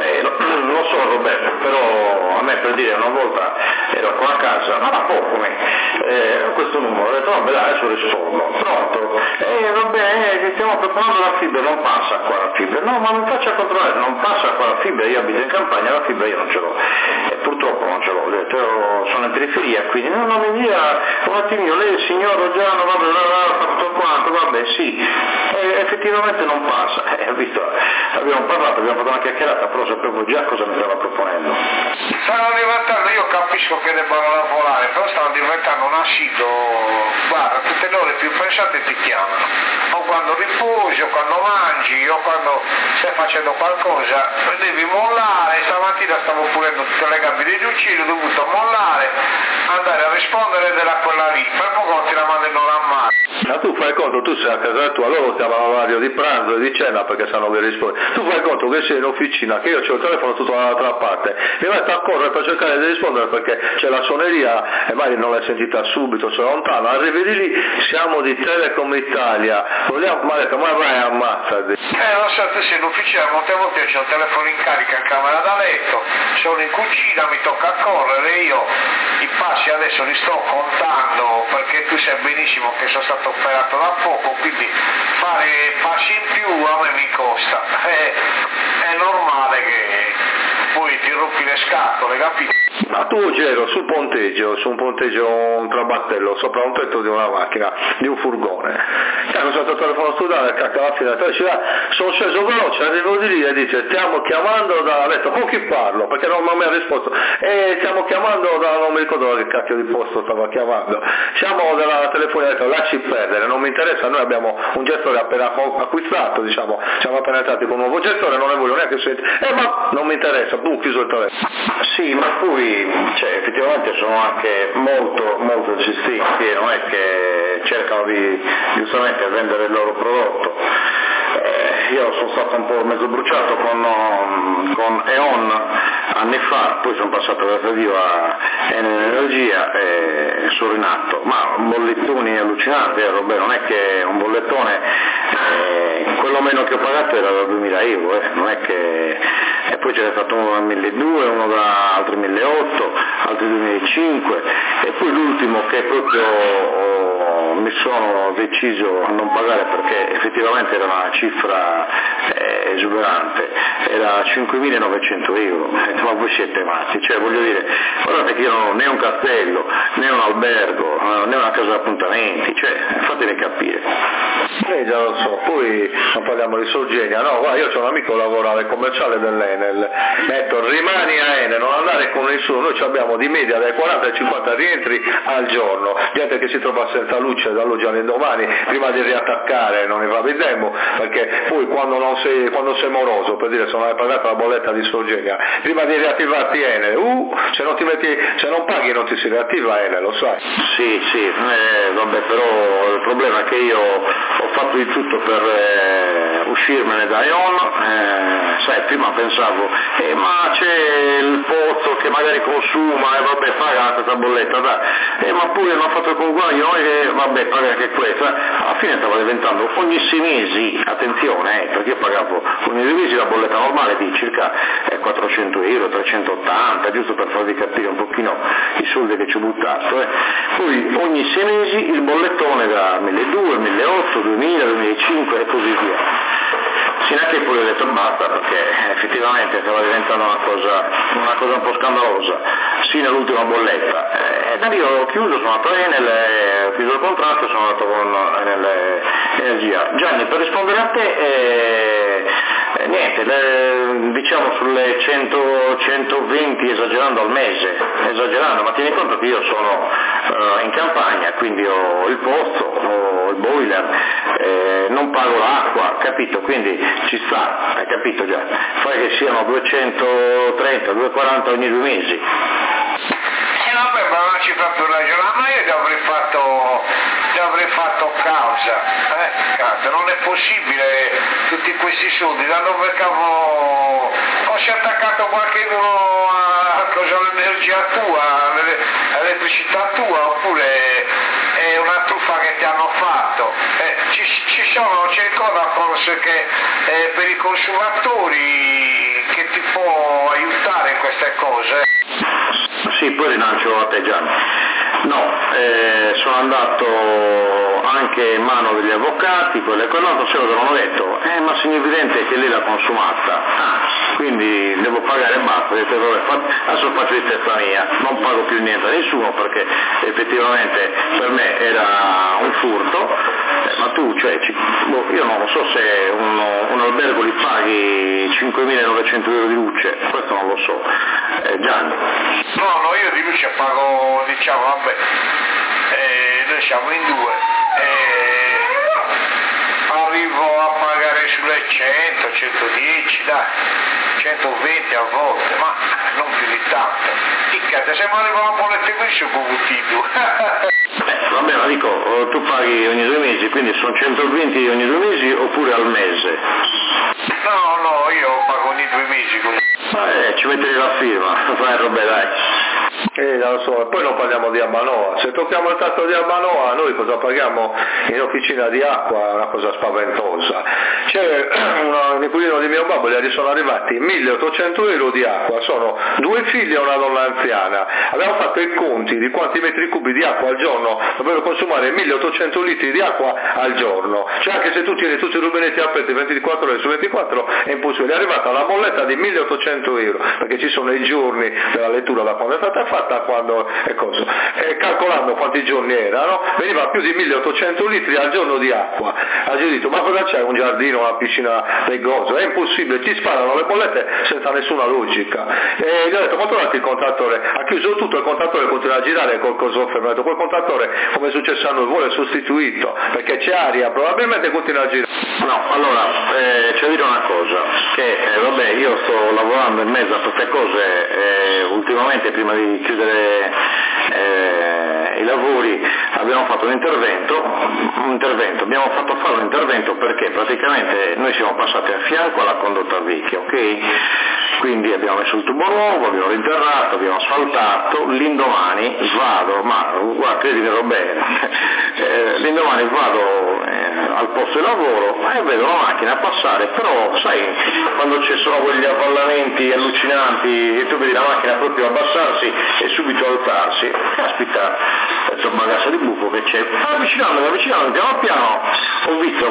Lo so Roberto, però a me per dire una volta ero qua a casa, ma da poco questo numero, ho detto vabbè adesso rispondo, pronto, vabbè stiamo preparando la fibra, non passa qua la fibra, no ma mi faccia controllare, non passa qua la fibra, io abito in campagna, la fibra io non ce l'ho, purtroppo non ce l'ho, ho detto sono in periferia, quindi no mi dia un attimino, lei il signor Roggiano, vabbè, tutto quanto, vabbè sì, effettivamente non passa, visto, abbiamo parlato, abbiamo fatto una chiacchierata, però sapevo già cosa mi stava proponendo. Stanno diventando, io capisco che debbano lavorare, però stanno diventando un ascido, guarda, tutte le ore più pensate ti chiamano, o quando riposi, o quando mangi, o quando stai facendo qualcosa, devi mollare, stamattina stavo pulendo tutte le gambe degli uccelli, ho dovuto mollare, andare a rispondere ed era quella lì, per poco ti la mandano a mano. Ma tu fai conto, tu sei a casa tua, loro chiamano all'orario di pranzo e di cena perché sanno che rispondi. Tu fai conto che sei in officina, che io ho il telefono tutto dall'altra parte, mi metto a correre per cercare di rispondere perché c'è la suoneria e magari non l'hai sentita subito, sei lontano, arrivi di lì, siamo di Telecom Italia, vogliamo, ma detto, ma vai ammazzati. Lo so, tu sei in officina, molte volte c'ho il telefono in carica in camera da letto, sono in cucina, mi tocca correre, io i passi adesso li sto contando perché tu sai benissimo che sono stato operato da poco, quindi fare passi in più a me mi costa, è normale che poi ti rompi le scatole, capito? Ma tu oggi ero su un ponteggio, un trabattello sopra un tetto di una macchina, di un furgone. Ho usato il telefono studiare, cacca alla finestra, sono sceso veloce, arrivo di lì e dice stiamo chiamando da, ha detto con chi parlo? Perché non mi ha risposto, stiamo chiamando da, non mi ricordo che cacchio di posto stava chiamando, siamo dalla telefonia, ha detto lasci perdere, non mi interessa, noi abbiamo un gestore appena acquistato, diciamo, siamo appena entrati con un nuovo gestore, non ne voglio neanche sentire, ma non mi interessa, chiuso il telefono. Sì, ma poi effettivamente sono anche molto insistenti e non è che cercano di giustamente vendere il loro prodotto. Io sono stato un po' mezzo bruciato con E.ON anni fa, poi sono passato da radio a Energia e sono rinato, ma bollettoni allucinanti, Roberto, non è che un bollettone, quello meno che ho pagato era da 2000 euro, non è che, e poi ce n'è stato uno da 1200, uno da altri 1800, altri 2005 e poi l'ultimo che proprio mi sono deciso a non pagare perché effettivamente era una cifra esuberante, era 5.900 euro, ma voi siete matti, cioè voglio dire, guardate che io non ho né un castello, né un albergo, né una casa d'appuntamenti, cioè fatemi capire. Già lo so, poi non parliamo di Sorgenia, no, guarda, io ho un amico che lavora al commerciale dell'Enel, detto rimani a Enel, non andare con nessuno, noi abbiamo di media dai 40 ai 50 rientri al giorno, gente che si trova senza luce dall'oggi all'indomani, prima di riattaccare non ne va vedemo, perché poi quando sei moroso, per dire se non hai pagato la bolletta di Sorgenia, prima di riattivarti Enel, se non paghi non ti si riattiva Enel, lo sai? Sì, vabbè, però il problema è che io ho fatto di tutto per uscirmene da E.ON, sai, prima pensavo, ma c'è il pozzo che magari consuma e vabbè paga questa bolletta, dai. Ma pure non ha fatto il conguaglio e vabbè paga anche questa, alla fine stava diventando ogni 6 mesi, attenzione, perché io pagavo ogni 2 mesi la bolletta normale di circa 400 euro, 380, giusto per farvi capire un pochino i soldi che ci ho buttato, poi ogni 6 mesi il bollettone da 1200, 1800, 2000, 2005 e così via. Sino a che poi ho detto basta, perché effettivamente stava diventando una cosa un po' scandalosa, sino all'ultima bolletta. E da lì ho chiuso, sono andato a Enel, ho chiuso il contratto, sono andato con Enel Energia. Gianni, per rispondere a te, niente, diciamo sulle 100-120 esagerando al mese, ma tieni conto che io sono in campagna, quindi ho il pozzo, ho il boiler, non pago l'acqua, capito? Quindi ci sta, hai capito già? Fai che siano 230, 240 ogni 2 mesi. Vabbè, ma non ci fa più ragionare, ma io ti avrei fatto causa, non è possibile tutti questi soldi, da dove cavolo, o si è attaccato qualcuno all'energia tua, all'elettricità tua, oppure è una truffa che ti hanno fatto. C'è ancora forse che per i consumatori che ti può aiutare in queste cose? Sì, poi rinancio a te Gianni. No, sono andato anche in mano degli avvocati, quello e quell'altro, solo che non ho detto, ma segno evidente che lei l'ha consumata, quindi devo pagare e basta. Ho detto, adesso faccio di testa mia, non pago più niente a nessuno perché effettivamente per me era un furto, ma tu, cioè, io non so se un albergo li paghi 5.900 euro di luce, questo non lo so. Gianni? No, io di luce pago, diciamo, vabbè, noi siamo in 2, arrivo a pagare sulle 100, 110, dai, 120 a volte, ma non più di tanto. Picchiate, se mi arriva una bolletta qui sono convertito. Vabbè, ma dico, tu paghi ogni 2 mesi, quindi sono 120 ogni 2 mesi oppure al mese? No, io pago ogni 2 mesi così. Ci metterei la firma, vai Robè, dai. Non so, poi non parliamo di Abbanoa, se tocchiamo il tatto di Abbanoa noi cosa paghiamo in officina di acqua? È una cosa spaventosa. C'è un inquilino di mio babbo, gli sono arrivati 1.800 euro di acqua, sono 2 figli e una donna anziana, abbiamo fatto i conti di quanti metri cubi di acqua al giorno dovrebbero consumare 1.800 litri di acqua al giorno, cioè anche se tu tieni tutti i rubinetti aperti 24 ore su 24 è impossibile, è arrivata la bolletta di 1.800 euro, perché ci sono i giorni della lettura da quando è stata fatta a quando è cosa, e calcolando quanti giorni erano veniva più di 1.800 litri al giorno di acqua. Ha detto, ma cosa c'è, un giardino, una piscina del gozo? È impossibile, ti sparano le bollette senza nessuna logica. E gli ho detto, controllate il contatore, ha chiuso tutto, il contatore continua a girare col coso fermo, ho detto, quel contatore come è successo a noi vuole sostituito perché c'è aria, probabilmente continua a girare. No, allora c'è da dire una cosa, che vabbè, io sto lavorando in mezzo a queste cose, ultimamente prima di chiudere i lavori abbiamo fatto un intervento, abbiamo fatto fare un intervento perché praticamente noi siamo passati a fianco alla condotta vecchia, ok? Quindi abbiamo messo il tubo nuovo, abbiamo rinterrato, abbiamo asfaltato, l'indomani vado, ma guarda, credimi bene, l'indomani vado al posto di lavoro e vedo la macchina passare, però sai, quando ci sono quegli avvallamenti allucinanti e tu vedi la macchina proprio abbassarsi e subito alzarsi, caspita, questo bagasso di buco che c'è, avvicinando piano piano ho visto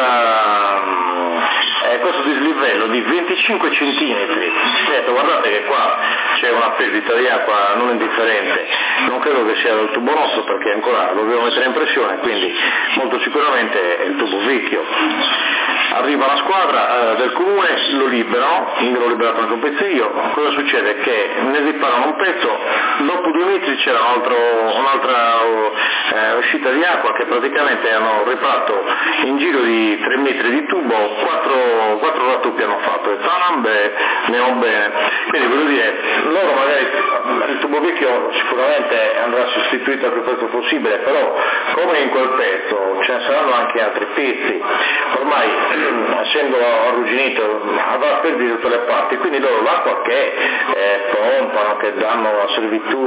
questo dislivello di 25 centimetri, ho detto guardate che qua c'è una perdita di acqua non indifferente, non credo che sia il tubo nostro perché ancora lo dobbiamo mettere in pressione, quindi molto sicuramente è il tubo vecchio. Arriva la squadra del comune, lo liberano, l'ho liberato anche un pezzo io, cosa succede? Che ne riparano un pezzo, dopo 2 metri c'era un'altra uscita di acqua che praticamente hanno riparato in giro di 3 metri di tubo, 4 rattoppi hanno fatto, e andiamo bene, quindi voglio dire, loro magari il tubo vecchio sicuramente andrà sostituito il più presto possibile, però come in quel pezzo ce ne saranno anche altri pezzi, ormai essendo arrugginito avrà perdito da tutte le parti, quindi loro l'acqua che pompano, che e danno la servitù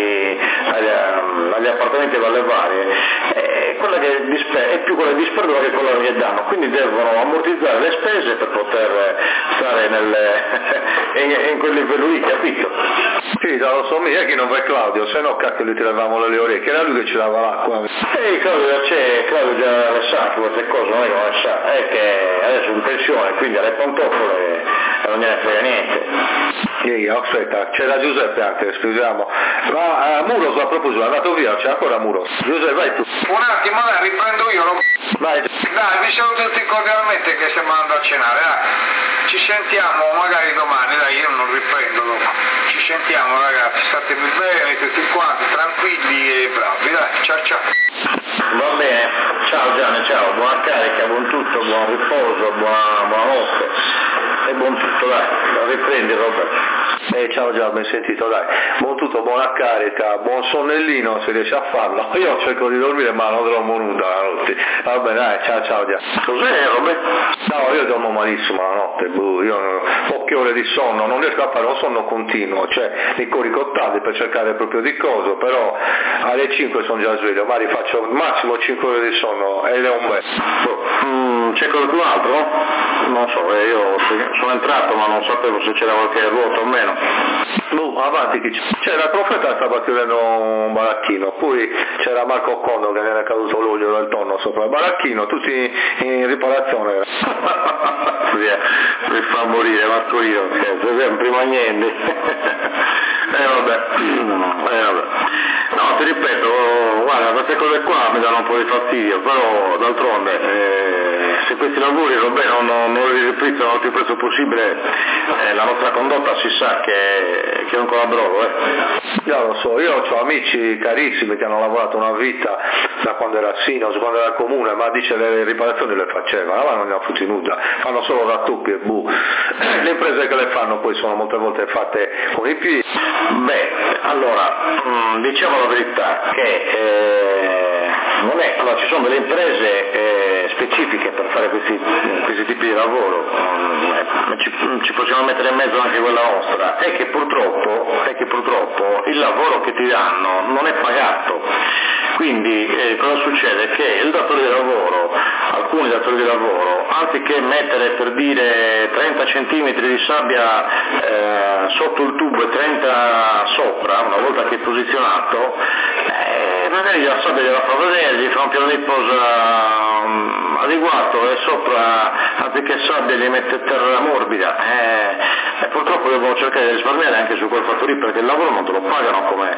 agli appartamenti e alle varie, quella che è più quella di sperdura che quella che danno, quindi devono ammortizzare le spese per poter stare in quel livello lì, capito? Sì, lo so, è che non va Claudio, se no cacchio gli tiravamo le orecchie, era lui che ci dava l'acqua. Claudio già le sa queste cose, non è che non le sa, è che adesso è in pensione, quindi alle pantofole non gliene frega niente. Ehi, aspetta, c'era Giuseppe anche, scusiamo. Ma Muros a proposito è andato via, c'è ancora Muros. Giuseppe, vai tu. Un attimo, dai, riprendo io. Vai. Dai, vi saluto tutti cordialmente che stiamo andando a cenare, dai. Ci sentiamo magari domani, dai, io non riprendo dopo. Ci sentiamo ragazzi, statemi bene tutti quanti, tranquilli e bravi, dai, ciao ciao. Va bene, ciao Gianni, ciao, buona carica, buon tutto, buon riposo, buonanotte e buon tutto, dai, riprendi Roberto. Ciao già, ben sentito, dai. Buon tutto, buona carica, buon sonnellino se riesci a farlo. Io cerco di dormire ma non dormo nuda la notte. Va bene, dai, ciao già. Cos'è Roberto? No, io dormo malissimo la notte, io poche ore di sonno, non riesco a fare un sonno continuo, cioè mi corico tardi per cercare proprio di coso, però alle 5 sono già sveglio, magari faccio massimo 5 ore di sonno e le un bel. C'è qualcun altro? Non so, io sono entrato ma non sapevo se c'era qualche ruota o meno. Avanti chi c'era il profeta, stava chiudendo un baracchino, poi c'era Marco Condo che ne era caduto l'olio del tonno sopra il baracchino, tutti in riparazione. Mi fa morire Marco io, non prima niente. Vabbè. No, ti ripeto, guarda, queste cose qua mi danno un po' di fastidio, però d'altronde se questi lavori non li ripristano al più presto possibile, la nostra condotta si sa che è un colabrolo. Io lo so, io ho amici carissimi che hanno lavorato una vita da quando era Sinos, quando era comune, ma dice le riparazioni le facevano, ma non ne ha fatti nulla, fanno solo rattoppi e Le imprese che le fanno poi sono molte volte fatte con i piedi. Beh, allora, diciamo la verità che non è, allora ci sono delle imprese specifiche per fare questi tipi di lavoro, ci possiamo mettere in mezzo anche quella nostra, è che purtroppo il lavoro che ti danno non è pagato, quindi cosa succede? Che il datore di lavoro, alcuni datori di lavoro, anziché mettere per dire 30 centimetri di sabbia sotto il tubo e 30 sopra, una volta che è posizionato, magari la sabbia gliela fa vedere, gli fa un piano di posa adeguato e sopra, anziché sabbia, gli mette terra morbida. E purtroppo devono cercare di risparmiare anche su quel fatto lì, perché il lavoro non te lo pagano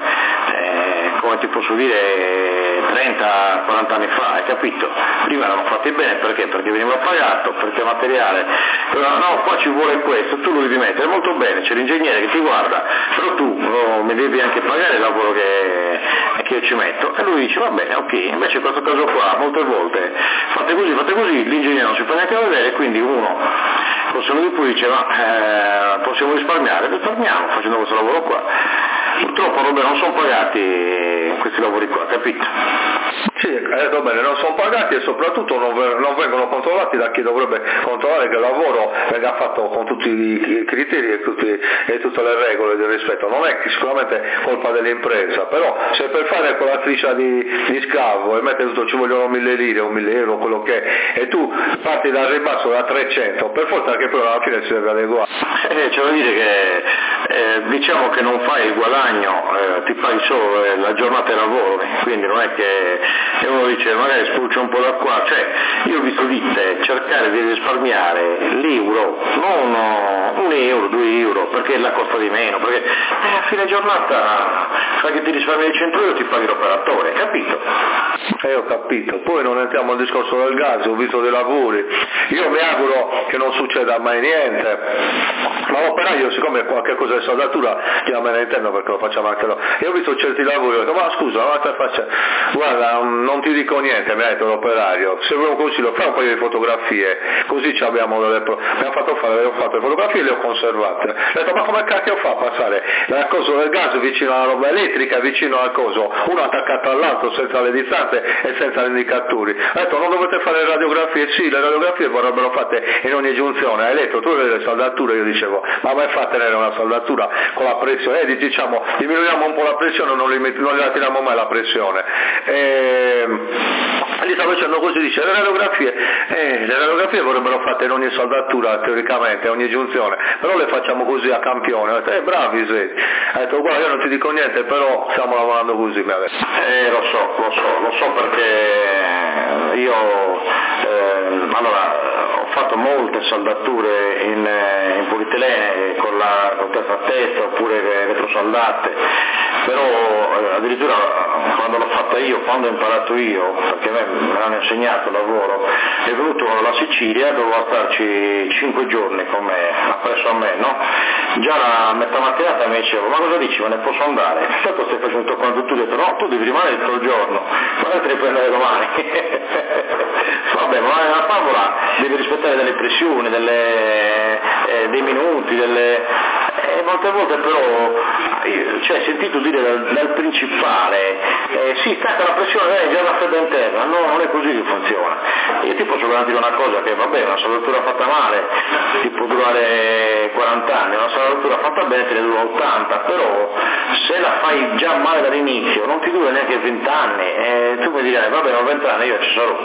come ti posso dire 30-40 anni fa, hai capito? Prima erano fatti bene perché veniva pagato, perché materiale, no, qua ci vuole questo, tu lo devi mettere molto bene, c'è l'ingegnere che ti guarda, però tu mi devi anche pagare il lavoro che io ci metto, e lui dice va bene, ok. Invece in questo caso qua molte volte fate così, l'ingegnere non si fa neanche a vedere, quindi uno col senno di poi dice ma possiamo risparmiamo facendo questo lavoro qua. Purtroppo non sono pagati questi lavori qua, capito? Sì, va bene, non sono pagati e soprattutto non vengono controllati da chi dovrebbe controllare che il lavoro venga fatto con tutti i criteri e tutte le regole del rispetto. Non è sicuramente colpa dell'impresa, però se per fare con la striscia di scavo e mettere tutto ci vogliono 1.000 lire o 1.000 euro, quello che è, e tu parti dal ribasso da 300, per forza che poi alla fine si deve adeguare. C'è da dire che diciamo che non fai il guadagno, ti paghi solo la giornata di lavoro, quindi non è che uno dice magari spulcia un po' da qua, cioè io ho visto ditte cercare di risparmiare l'euro, non 1 euro, 2 euro, perché la costa di meno, perché a fine giornata sai che ti risparmi 100 euro ti paghi l'operatore, capito? Ho capito, poi non entriamo al discorso del gas, ho visto dei lavori, io mi auguro che non succeda mai niente, ma l'operaio siccome qualche cosa di saldatura io me ne intendo perché lo facciamo anche noi, io ho visto certi lavori, ho detto ma scusa, guarda non ti dico niente, mi ha detto l'operario, se vuoi un consiglio fai un paio di fotografie, così abbiamo fatto le fotografie e le ho conservate. Ho detto ma come cacchio fa a passare dal coso del gas vicino alla roba elettrica, vicino al coso, uno attaccato all'altro senza le distanze e senza le indicatori. Ho detto non dovete fare le radiografie? Sì, le radiografie vorrebbero fatte in ogni giunzione. Hai detto tu vedi le saldature? Io dicevo ma mai fa tenere una saldatura con la pressione? Diciamo diminuiamo un po' la pressione, non la tiriamo mai la pressione. Gli stavo dicendo così, dice le radiografie vorrebbero fatte in ogni saldatura teoricamente, ogni giunzione, però le facciamo così a campione. Ho detto bravi siete. Ha detto guarda io non ti dico niente, però stiamo lavorando così, mi ha detto. Lo so perché io ho fatto molte saldature in polietilene con testa a testa oppure retrosaldate, però addirittura quando l'ho fatta io, quando ho imparato io, perché me l'hanno insegnato il lavoro, è venuto alla Sicilia, dovevo starci 5 giorni come appresso a me, no? Già la metà mattinata mi dicevo ma cosa dici, me ne posso andare? Tanto stai facendo quanto tu, ho detto no, tu devi rimanere tutto il giorno, ma te ne prendere domani. Vabbè, ma è una favola, devi rispettare delle pressioni, dei minuti, molte volte però cioè, sentito dire dal principale sì, stacca la pressione, è già una fredda interna, no, non è così che funziona. Io ti posso garantire una cosa, che vabbè, una saldatura fatta male ti può durare 40 anni, una saldatura fatta bene te ne dura 80, però se la fai già male dall'inizio non ti dura neanche 20 anni, tu mi dirai vabbè, ho 20 anni, io ci sarò.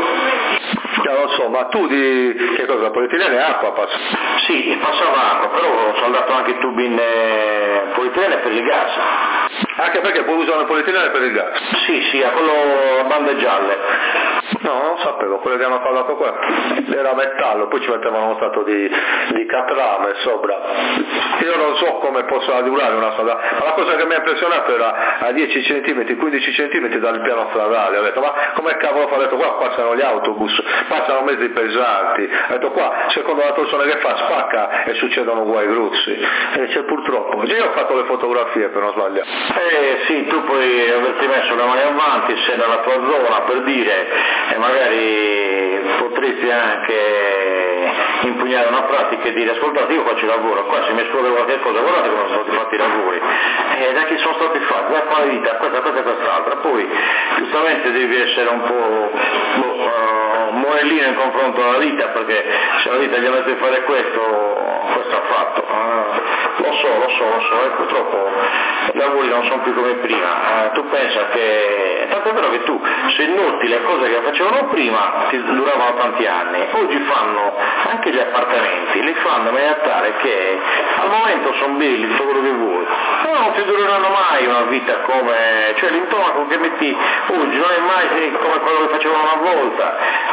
Lo so, ma tu di che cosa? Polietilene e acqua passa? Sì, passava acqua, però ho saldato anche i tubi in polietilene per il gas. Anche perché poi usano il polietilene per il gas? Sì, a quello a bande gialle. No, non sapevo, quello che hanno parlato qua era metallo, poi ci mettevano uno strato di catrame sopra. Io non so come possa durare una strada, ma la cosa che mi ha impressionato era a 10 cm, 15 cm dal piano stradale. Ho detto ma come cavolo fa? Ho detto qua passano gli autobus, passano mezzi pesanti. Ho detto qua secondo la torsione che fa spacca e succedono guai grossi. C'è purtroppo. Io ho fatto le fotografie per non sbagliare. Sì, tu puoi averti messo le mani avanti, sei nella tua zona per dire, e magari potresti anche impugnare una pratica e dire ascoltate io faccio il lavoro, qua se mi esplode qualche cosa guardate come sono stati fatti i lavori, da chi sono stati fatti, da quale vita, questa e quest'altra, poi giustamente devi essere un po' monellino in confronto alla vita, perché se la vita gli ha messo di fare questo ha fatto. Lo so, e purtroppo i lavori non sono più come prima. Tu pensa che, tanto è vero che tu, se noti le cose che facevano prima ti duravano tanti anni, oggi fanno anche gli appartamenti, li fanno in maniera tale che al momento sono belli, tutto quello che vuoi, però non ti dureranno mai una vita come, cioè l'intonaco che metti oggi non è mai come quello che facevano una volta,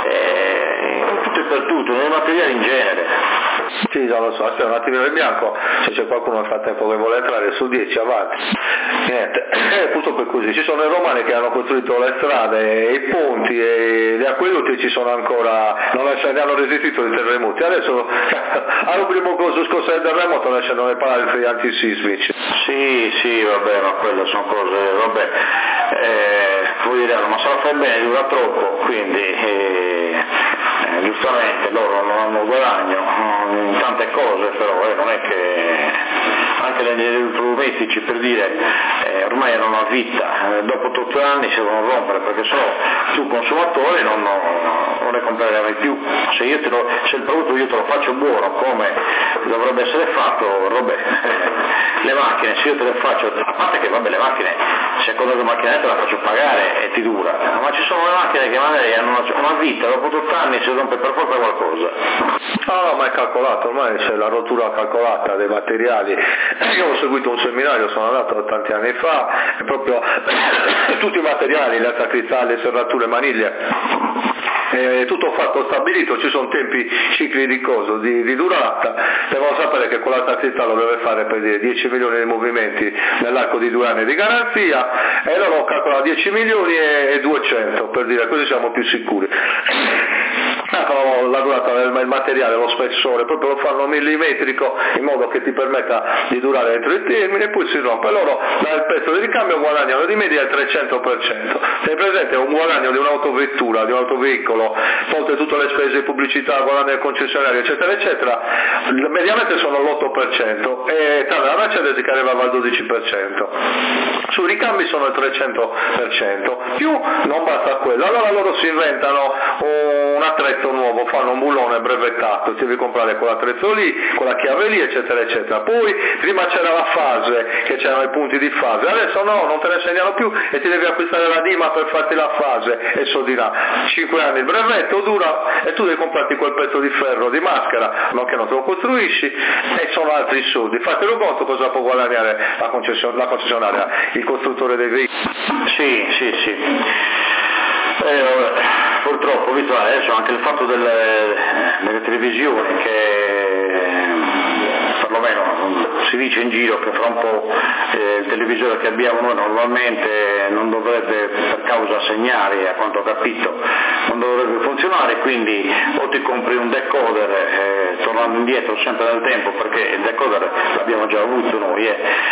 in tutto e per tutto, nei materiali in genere. Sì, già lo so, aspetta un attimino in bianco, se c'è qualcuno nel frattempo che vuole entrare su 10 avanti. Niente, purtroppo è così, ci sono i romani che hanno costruito le strade, i ponti e gli acquedotti ci sono ancora, non ne hanno resistito i terremoti, adesso al primo scosso del terremoto ne scendono le parametri antisismici. Sì, vabbè, ma quelle sono cose, vabbè, vuol dire, ma se la fai bene dura troppo, quindi giustamente loro non hanno guadagno in tante cose, però non è che anche gli elettrodomestici, per dire, ormai hanno una vita, dopo 8 anni si devono rompere, perché sennò tu consumatore non ne comprerai più. Se il prodotto io te lo faccio buono come dovrebbe essere fatto, vabbè, le macchine, se io te le faccio, a parte che vabbè le macchine, secondo che macchinetta la faccio pagare e ti dura, ma ci sono le macchine che magari hanno una vita, dopo 8 anni si rompe per forza qualcosa. No, ma è calcolato, ormai c'è la rottura calcolata dei materiali. Io ho seguito un seminario, sono andato tanti anni fa, e proprio tutti i materiali, latza cristalli, serrature, maniglie, tutto fatto stabilito, ci sono tempi, cicli di durata, devono sapere che quella cristallo deve fare per dire 10 milioni di movimenti nell'arco di 2 anni di garanzia, e loro calcolano 10 milioni e 200 per dire, così siamo più sicuri. la durata del materiale, lo spessore, proprio lo fanno millimetrico in modo che ti permetta di durare dentro i termini, e poi si rompe. Loro dal pezzo di ricambio guadagnano di media il 300%. Sei presente? Un guadagno di un'autovettura, di un autoveicolo, tolte tutte le spese di pubblicità, guadagno del concessionario, eccetera eccetera, mediamente sono l'8%, e tale la Mercedes che arrivava al 12%. Sui ricambi sono il 300%, più non basta quello, allora loro si inventano un attrezzo nuovo, fanno un bullone brevettato, ti devi comprare quell'attrezzo lì, quella chiave lì, eccetera eccetera. Poi prima c'era la fase, che c'erano i punti di fase, adesso no, non te ne segnano più e ti devi acquistare la DIMA per farti la fase, e so dirà 5 anni il brevetto dura, e tu devi comprarti quel pezzo di ferro di maschera, ma che non te lo costruisci, e sono altri soldi. Fatelo conto cosa può guadagnare la concessionaria, il costruttore dei veicoli. Sì. Purtroppo, visto adesso anche il fatto delle televisioni, che perlomeno si dice in giro che fra un po' il televisore che abbiamo noi normalmente non dovrebbe, per causa segnali, a quanto ho capito, non dovrebbe funzionare, quindi o ti compri un decoder, tornando indietro sempre nel tempo, perché il decoder l'abbiamo già avuto noi,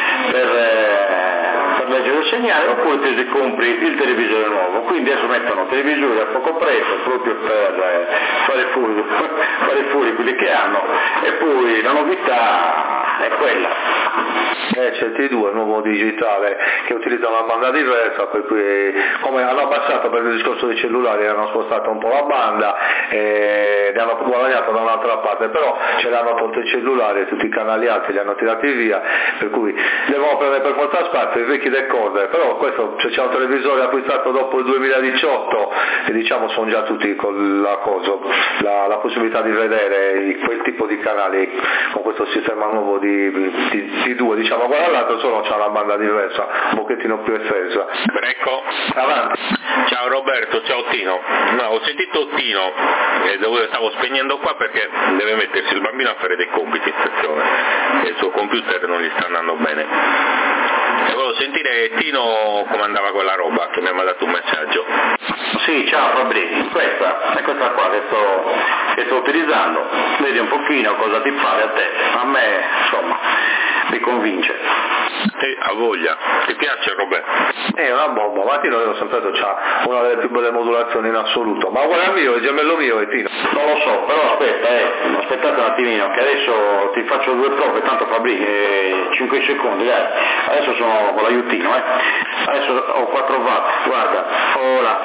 per leggere il segnale, oppure ti compri il televisore nuovo. Quindi adesso mettono televisori a poco prezzo proprio per fare fuori quelli che hanno, e poi la novità è quella. C'è il T2 nuovo digitale che utilizza una banda diversa, per cui come hanno abbassato per il discorso dei cellulari, hanno spostato un po' la banda e ne hanno guadagnato da un'altra parte, però ce l'hanno tolto i cellulari, tutti i canali alti li hanno tirati via, per cui devono prendere per forza spazio i vecchi decoder. Però questo, se c'è un televisore acquistato dopo il 2018, che diciamo sono già tutti con la possibilità di vedere quel tipo di canali con questo sistema nuovo di T2, diciamo, guarda l'altro solo c'ha una banda diversa, un pochettino più estesa. Ecco, avanti. Ciao Roberto, ciao Tino. No, ho sentito Tino e stavo spegnendo qua perché deve mettersi il bambino a fare dei compiti in sezione e il suo computer non gli sta andando bene. E volevo sentire Tino come andava quella roba, che mi ha mandato un messaggio. Sì, ciao Fabrizio, questa è questa qua che sto utilizzando, vedi un pochino cosa ti pare a te, a me insomma mi convince. Ha voglia, ti piace Roberto? È una bomba, ma Tino io sempre c'ha una delle più belle modulazioni in assoluto, ma guarda il mio, il gemello mio è Tino. Non lo so, però aspettate un attimino, che adesso ti faccio due prove, tanto Fabrizio, 5 secondi, dai. Adesso sono con l'aiutino, adesso ho 4 watt, guarda, ora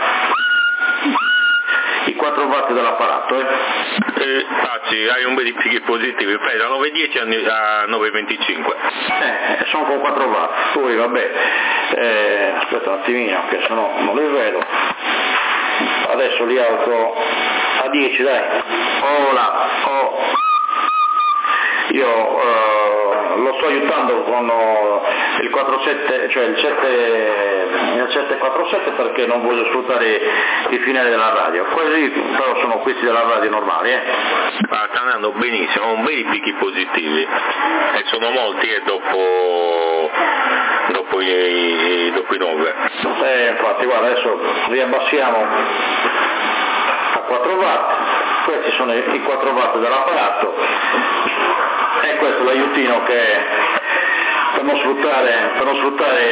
i 4 watt dell'apparato, hai un bel di picchi positivi, fai da 9,10 a 9,25. Sono con 4 watt, poi vabbè, aspetta un attimino che sennò non li vedo, adesso li alzo a 10, dai, io lo sto aiutando con il 47, cioè il 747, perché non voglio sfruttare i finali della radio, quasi però sono questi della radio normali. Sta andando benissimo, un bei picchi positivi e sono molti dopo i 9. Infatti guarda, adesso li abbassiamo a 4 watt, questi sono i 4 watt dell'apparato e questo è l'aiutino che per non sfruttare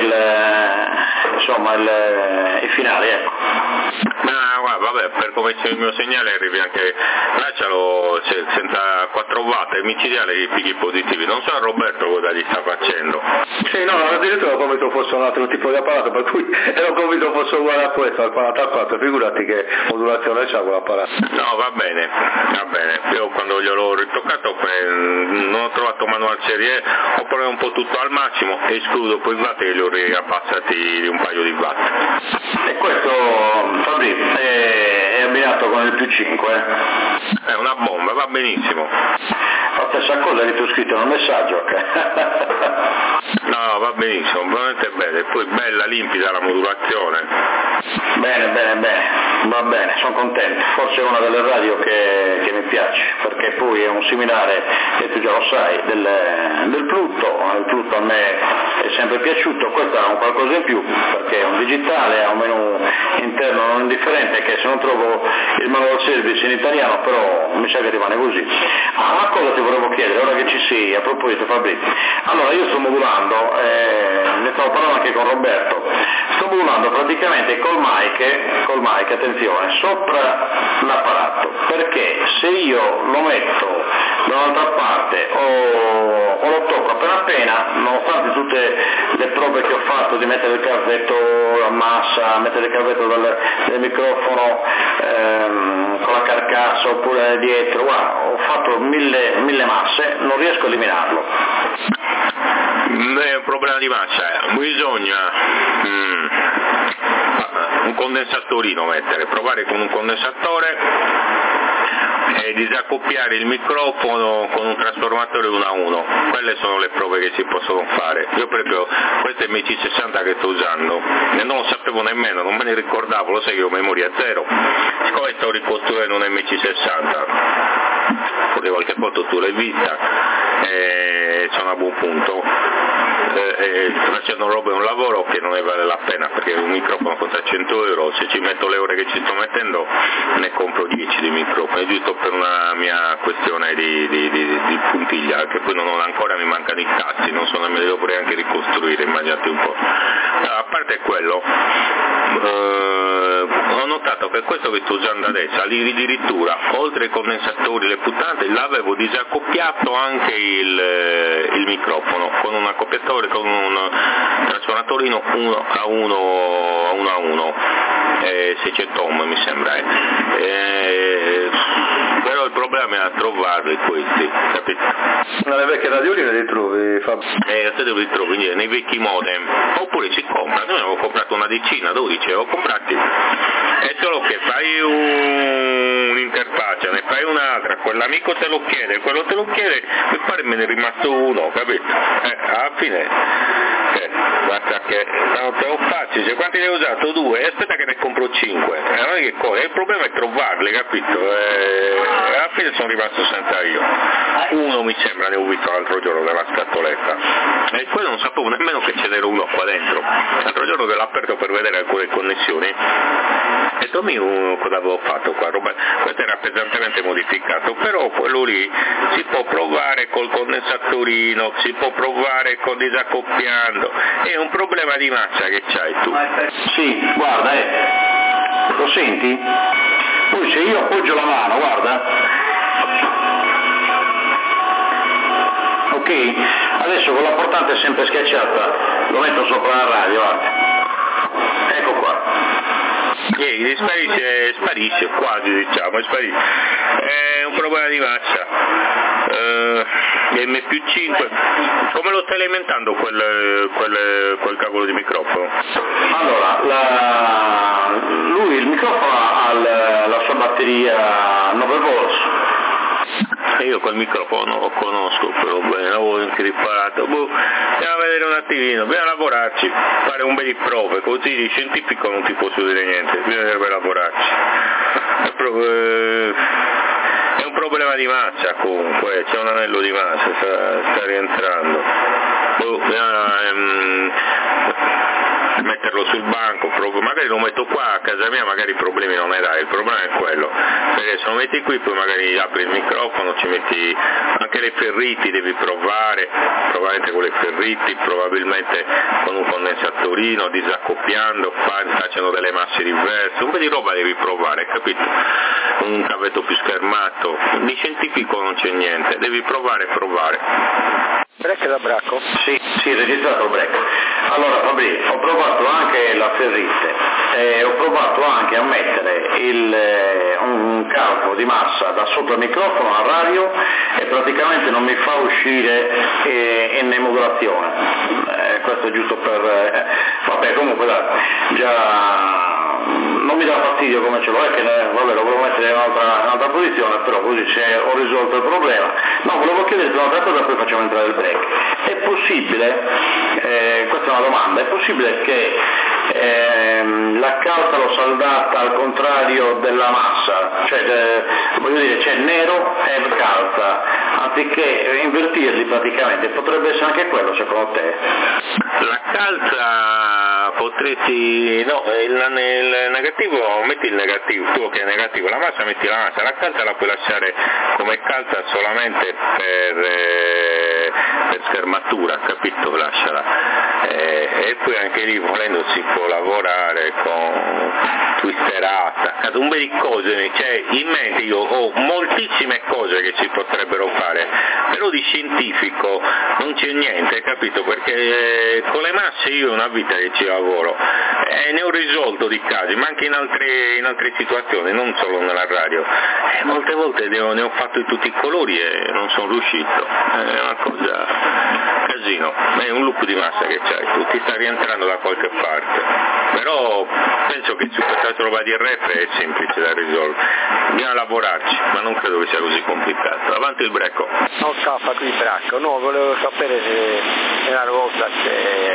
i finali, ecco. Vabbè, per come c'è il mio segnale arrivi anche lascialo senza 4 watt, è micidiale i picchi positivi, non so a Roberto cosa gli sta facendo. Sì, no, addirittura ero convinto fosse un altro tipo di apparato, per cui ero convinto fosse uguale a questo, al 44, figurati che modulazione c'ha quell'apparato. No, va bene, io quando gliel'ho ritoccato non ho trovato manual serie, ho provato un po' tutto al massimo, escludo poi i watt e li ho riabbassati di un paio di watt. E questo Fabrizio è abbinato con il più 5, È una bomba, va benissimo. La stessa cosa che ti ho scritto nel messaggio, No, va benissimo, veramente bene, poi bella limpida la modulazione. Bene, va bene, sono contento, forse è una delle radio che mi piace, perché poi è un similare, e tu già lo sai, del Pluto. Il Pluto a me è sempre piaciuto, questo ha un qualcosa in più, perché è un digitale, ha un menu interno non indifferente, che se non trovo il manual service in italiano, però mi sa che rimane così. Una cosa ti volevo chiedere, ora che ci sei, a proposito Fabrizio, allora io sto modulando, ne stavo parlando anche con Roberto, sto modulando praticamente col mic, attenzione, sopra l'apparato, perché se io lo metto da un'altra parte o lo tocco appena, nonostante tutte le prove che ho fatto di mettere il cavetto a massa, mettere il cavetto del microfono con la carcassa oppure dietro, ho fatto mille masse, non riesco a eliminarlo. È un problema di massa, bisogna un condensatorino mettere, provare con un condensatore e disaccoppiare il microfono con un trasformatore 1 a 1, quelle sono le prove che si possono fare. Io proprio questo è il MC60 che sto usando e non lo sapevo nemmeno, non me ne ricordavo, lo sai che ho memoria zero, siccome sto ricostruendo un MC60, pure qualche foto tu l'hai vista e sono a buon punto, sto facendo un lavoro che non ne vale la pena, perché un microfono costa 100 euro, se ci metto le ore che ci sto mettendo ne compro 10 di microfoni, giusto per una mia questione di puntiglia, che poi non ho ancora, mi mancano i tasti, non so nemmeno, devo pure anche ricostruire, immaginate un po'. A parte quello, ho notato che questo che sto usando adesso, addirittura oltre ai condensatori, le puntate, l'avevo disaccoppiato anche il microfono con un accoppiatore, con un trasformatorino 1 a 1, 600 ohm mi sembra, però il problema è a trovarli questi, capito? Nelle vecchie radioline li trovi, Fabio? Te li trovi nei vecchi modem, oppure si compra, noi avevo comprato una decina, 12, avevo comprati, è solo che fai un'interfaccia, ne fai un'altra, quell'amico te lo chiede, quello te lo chiede, mi pare me ne è rimasto uno, capito? Alla fine, basta che non te lo faccio, se quanti ne hai usato? 2, aspetta che ne compro 5, non è che cosa, il problema è trovarli, capito? Alla fine sono rimasto senza io, uno mi sembra ne ho visto l'altro giorno nella scatoletta, e poi non sapevo nemmeno che ce n'era uno qua dentro, l'altro giorno che l'ho aperto per vedere alcune connessioni, e dommi cosa avevo fatto qua, questo era pesantemente modificato, però quello lì si può provare col condensatorino, si può provare con disaccoppiando, è un problema di massa che c'hai tu. Sì, guarda, lo senti? Poi se io appoggio la mano, guarda, ok? Adesso con la portante sempre schiacciata lo metto sopra la radio, guarda, ecco qua. Sparisce quasi, diciamo, sparisce. È un problema di massa. M+5, come lo stai alimentando quel cavolo di microfono? Allora, il microfono ha la sua batteria 9 volts. E io quel microfono lo conosco però bene, l'avevo anche riparato, andiamo a vedere un attimino, bisogna lavorarci, fare un bel di prove, così di scientifico non ti posso dire niente, bisognerebbe lavorarci. È un problema di massa comunque, c'è un anello di massa, sta rientrando. Metterlo sul banco, magari lo metto qua a casa mia, magari i problemi non ne dai, il problema è quello, perché se lo metti qui poi magari apri il microfono, ci metti anche le ferriti, devi provare, probabilmente con le ferriti, probabilmente con un condensatorino, disaccoppiando, facendo delle masse diverse, un po' di roba devi provare, capito? Un cavetto più schermato, di scientifico non c'è niente, devi provare. Break da bracco? Sì, registrato il break. Allora Fabri, ho provato anche la ferrite, ho provato anche a mettere un cavo di massa da sotto il microfono al radio e praticamente non mi fa uscire in emodulazione. Questo è giusto per... vabbè, comunque dai, già non mi dà fastidio come ce l'ho, è che vabbè, lo volevo mettere in un'altra posizione, però così se ho risolto il problema. No, volevo chiederti un'altra cosa, poi facciamo entrare il break. È possibile, questa è una domanda, è possibile che la calza l'ho saldata al contrario della massa, cioè voglio dire c'è nero e calza, anziché invertirli praticamente, potrebbe essere anche quello secondo te? La calza potresti, no, nel negativo metti il negativo, tu che è negativo, la massa metti la massa, la calza la puoi lasciare come calza solamente per schermatura, capito? Lasciala. E poi anche lì volendo si può lavorare con twisterata, un bel di cose, cioè in mente io ho moltissime cose che si potrebbero fare, però di scientifico non c'è niente, capito? Perché con le masse io ho una vita che ci lavoro e ne ho risolto di casi, ma anche in altre situazioni, non solo nella radio, e molte volte ne ho fatto di tutti i colori e non sono riuscito, è una cosa casino, è un loop di massa che c'hai, tu ti sta rientrando da qualche parte, però penso che su questa roba di RF è semplice da risolvere, bisogna lavorarci, ma non credo che sia così complicato. Avanti il Brecco. Non scappa qui Bracco, no, volevo sapere se è una cosa che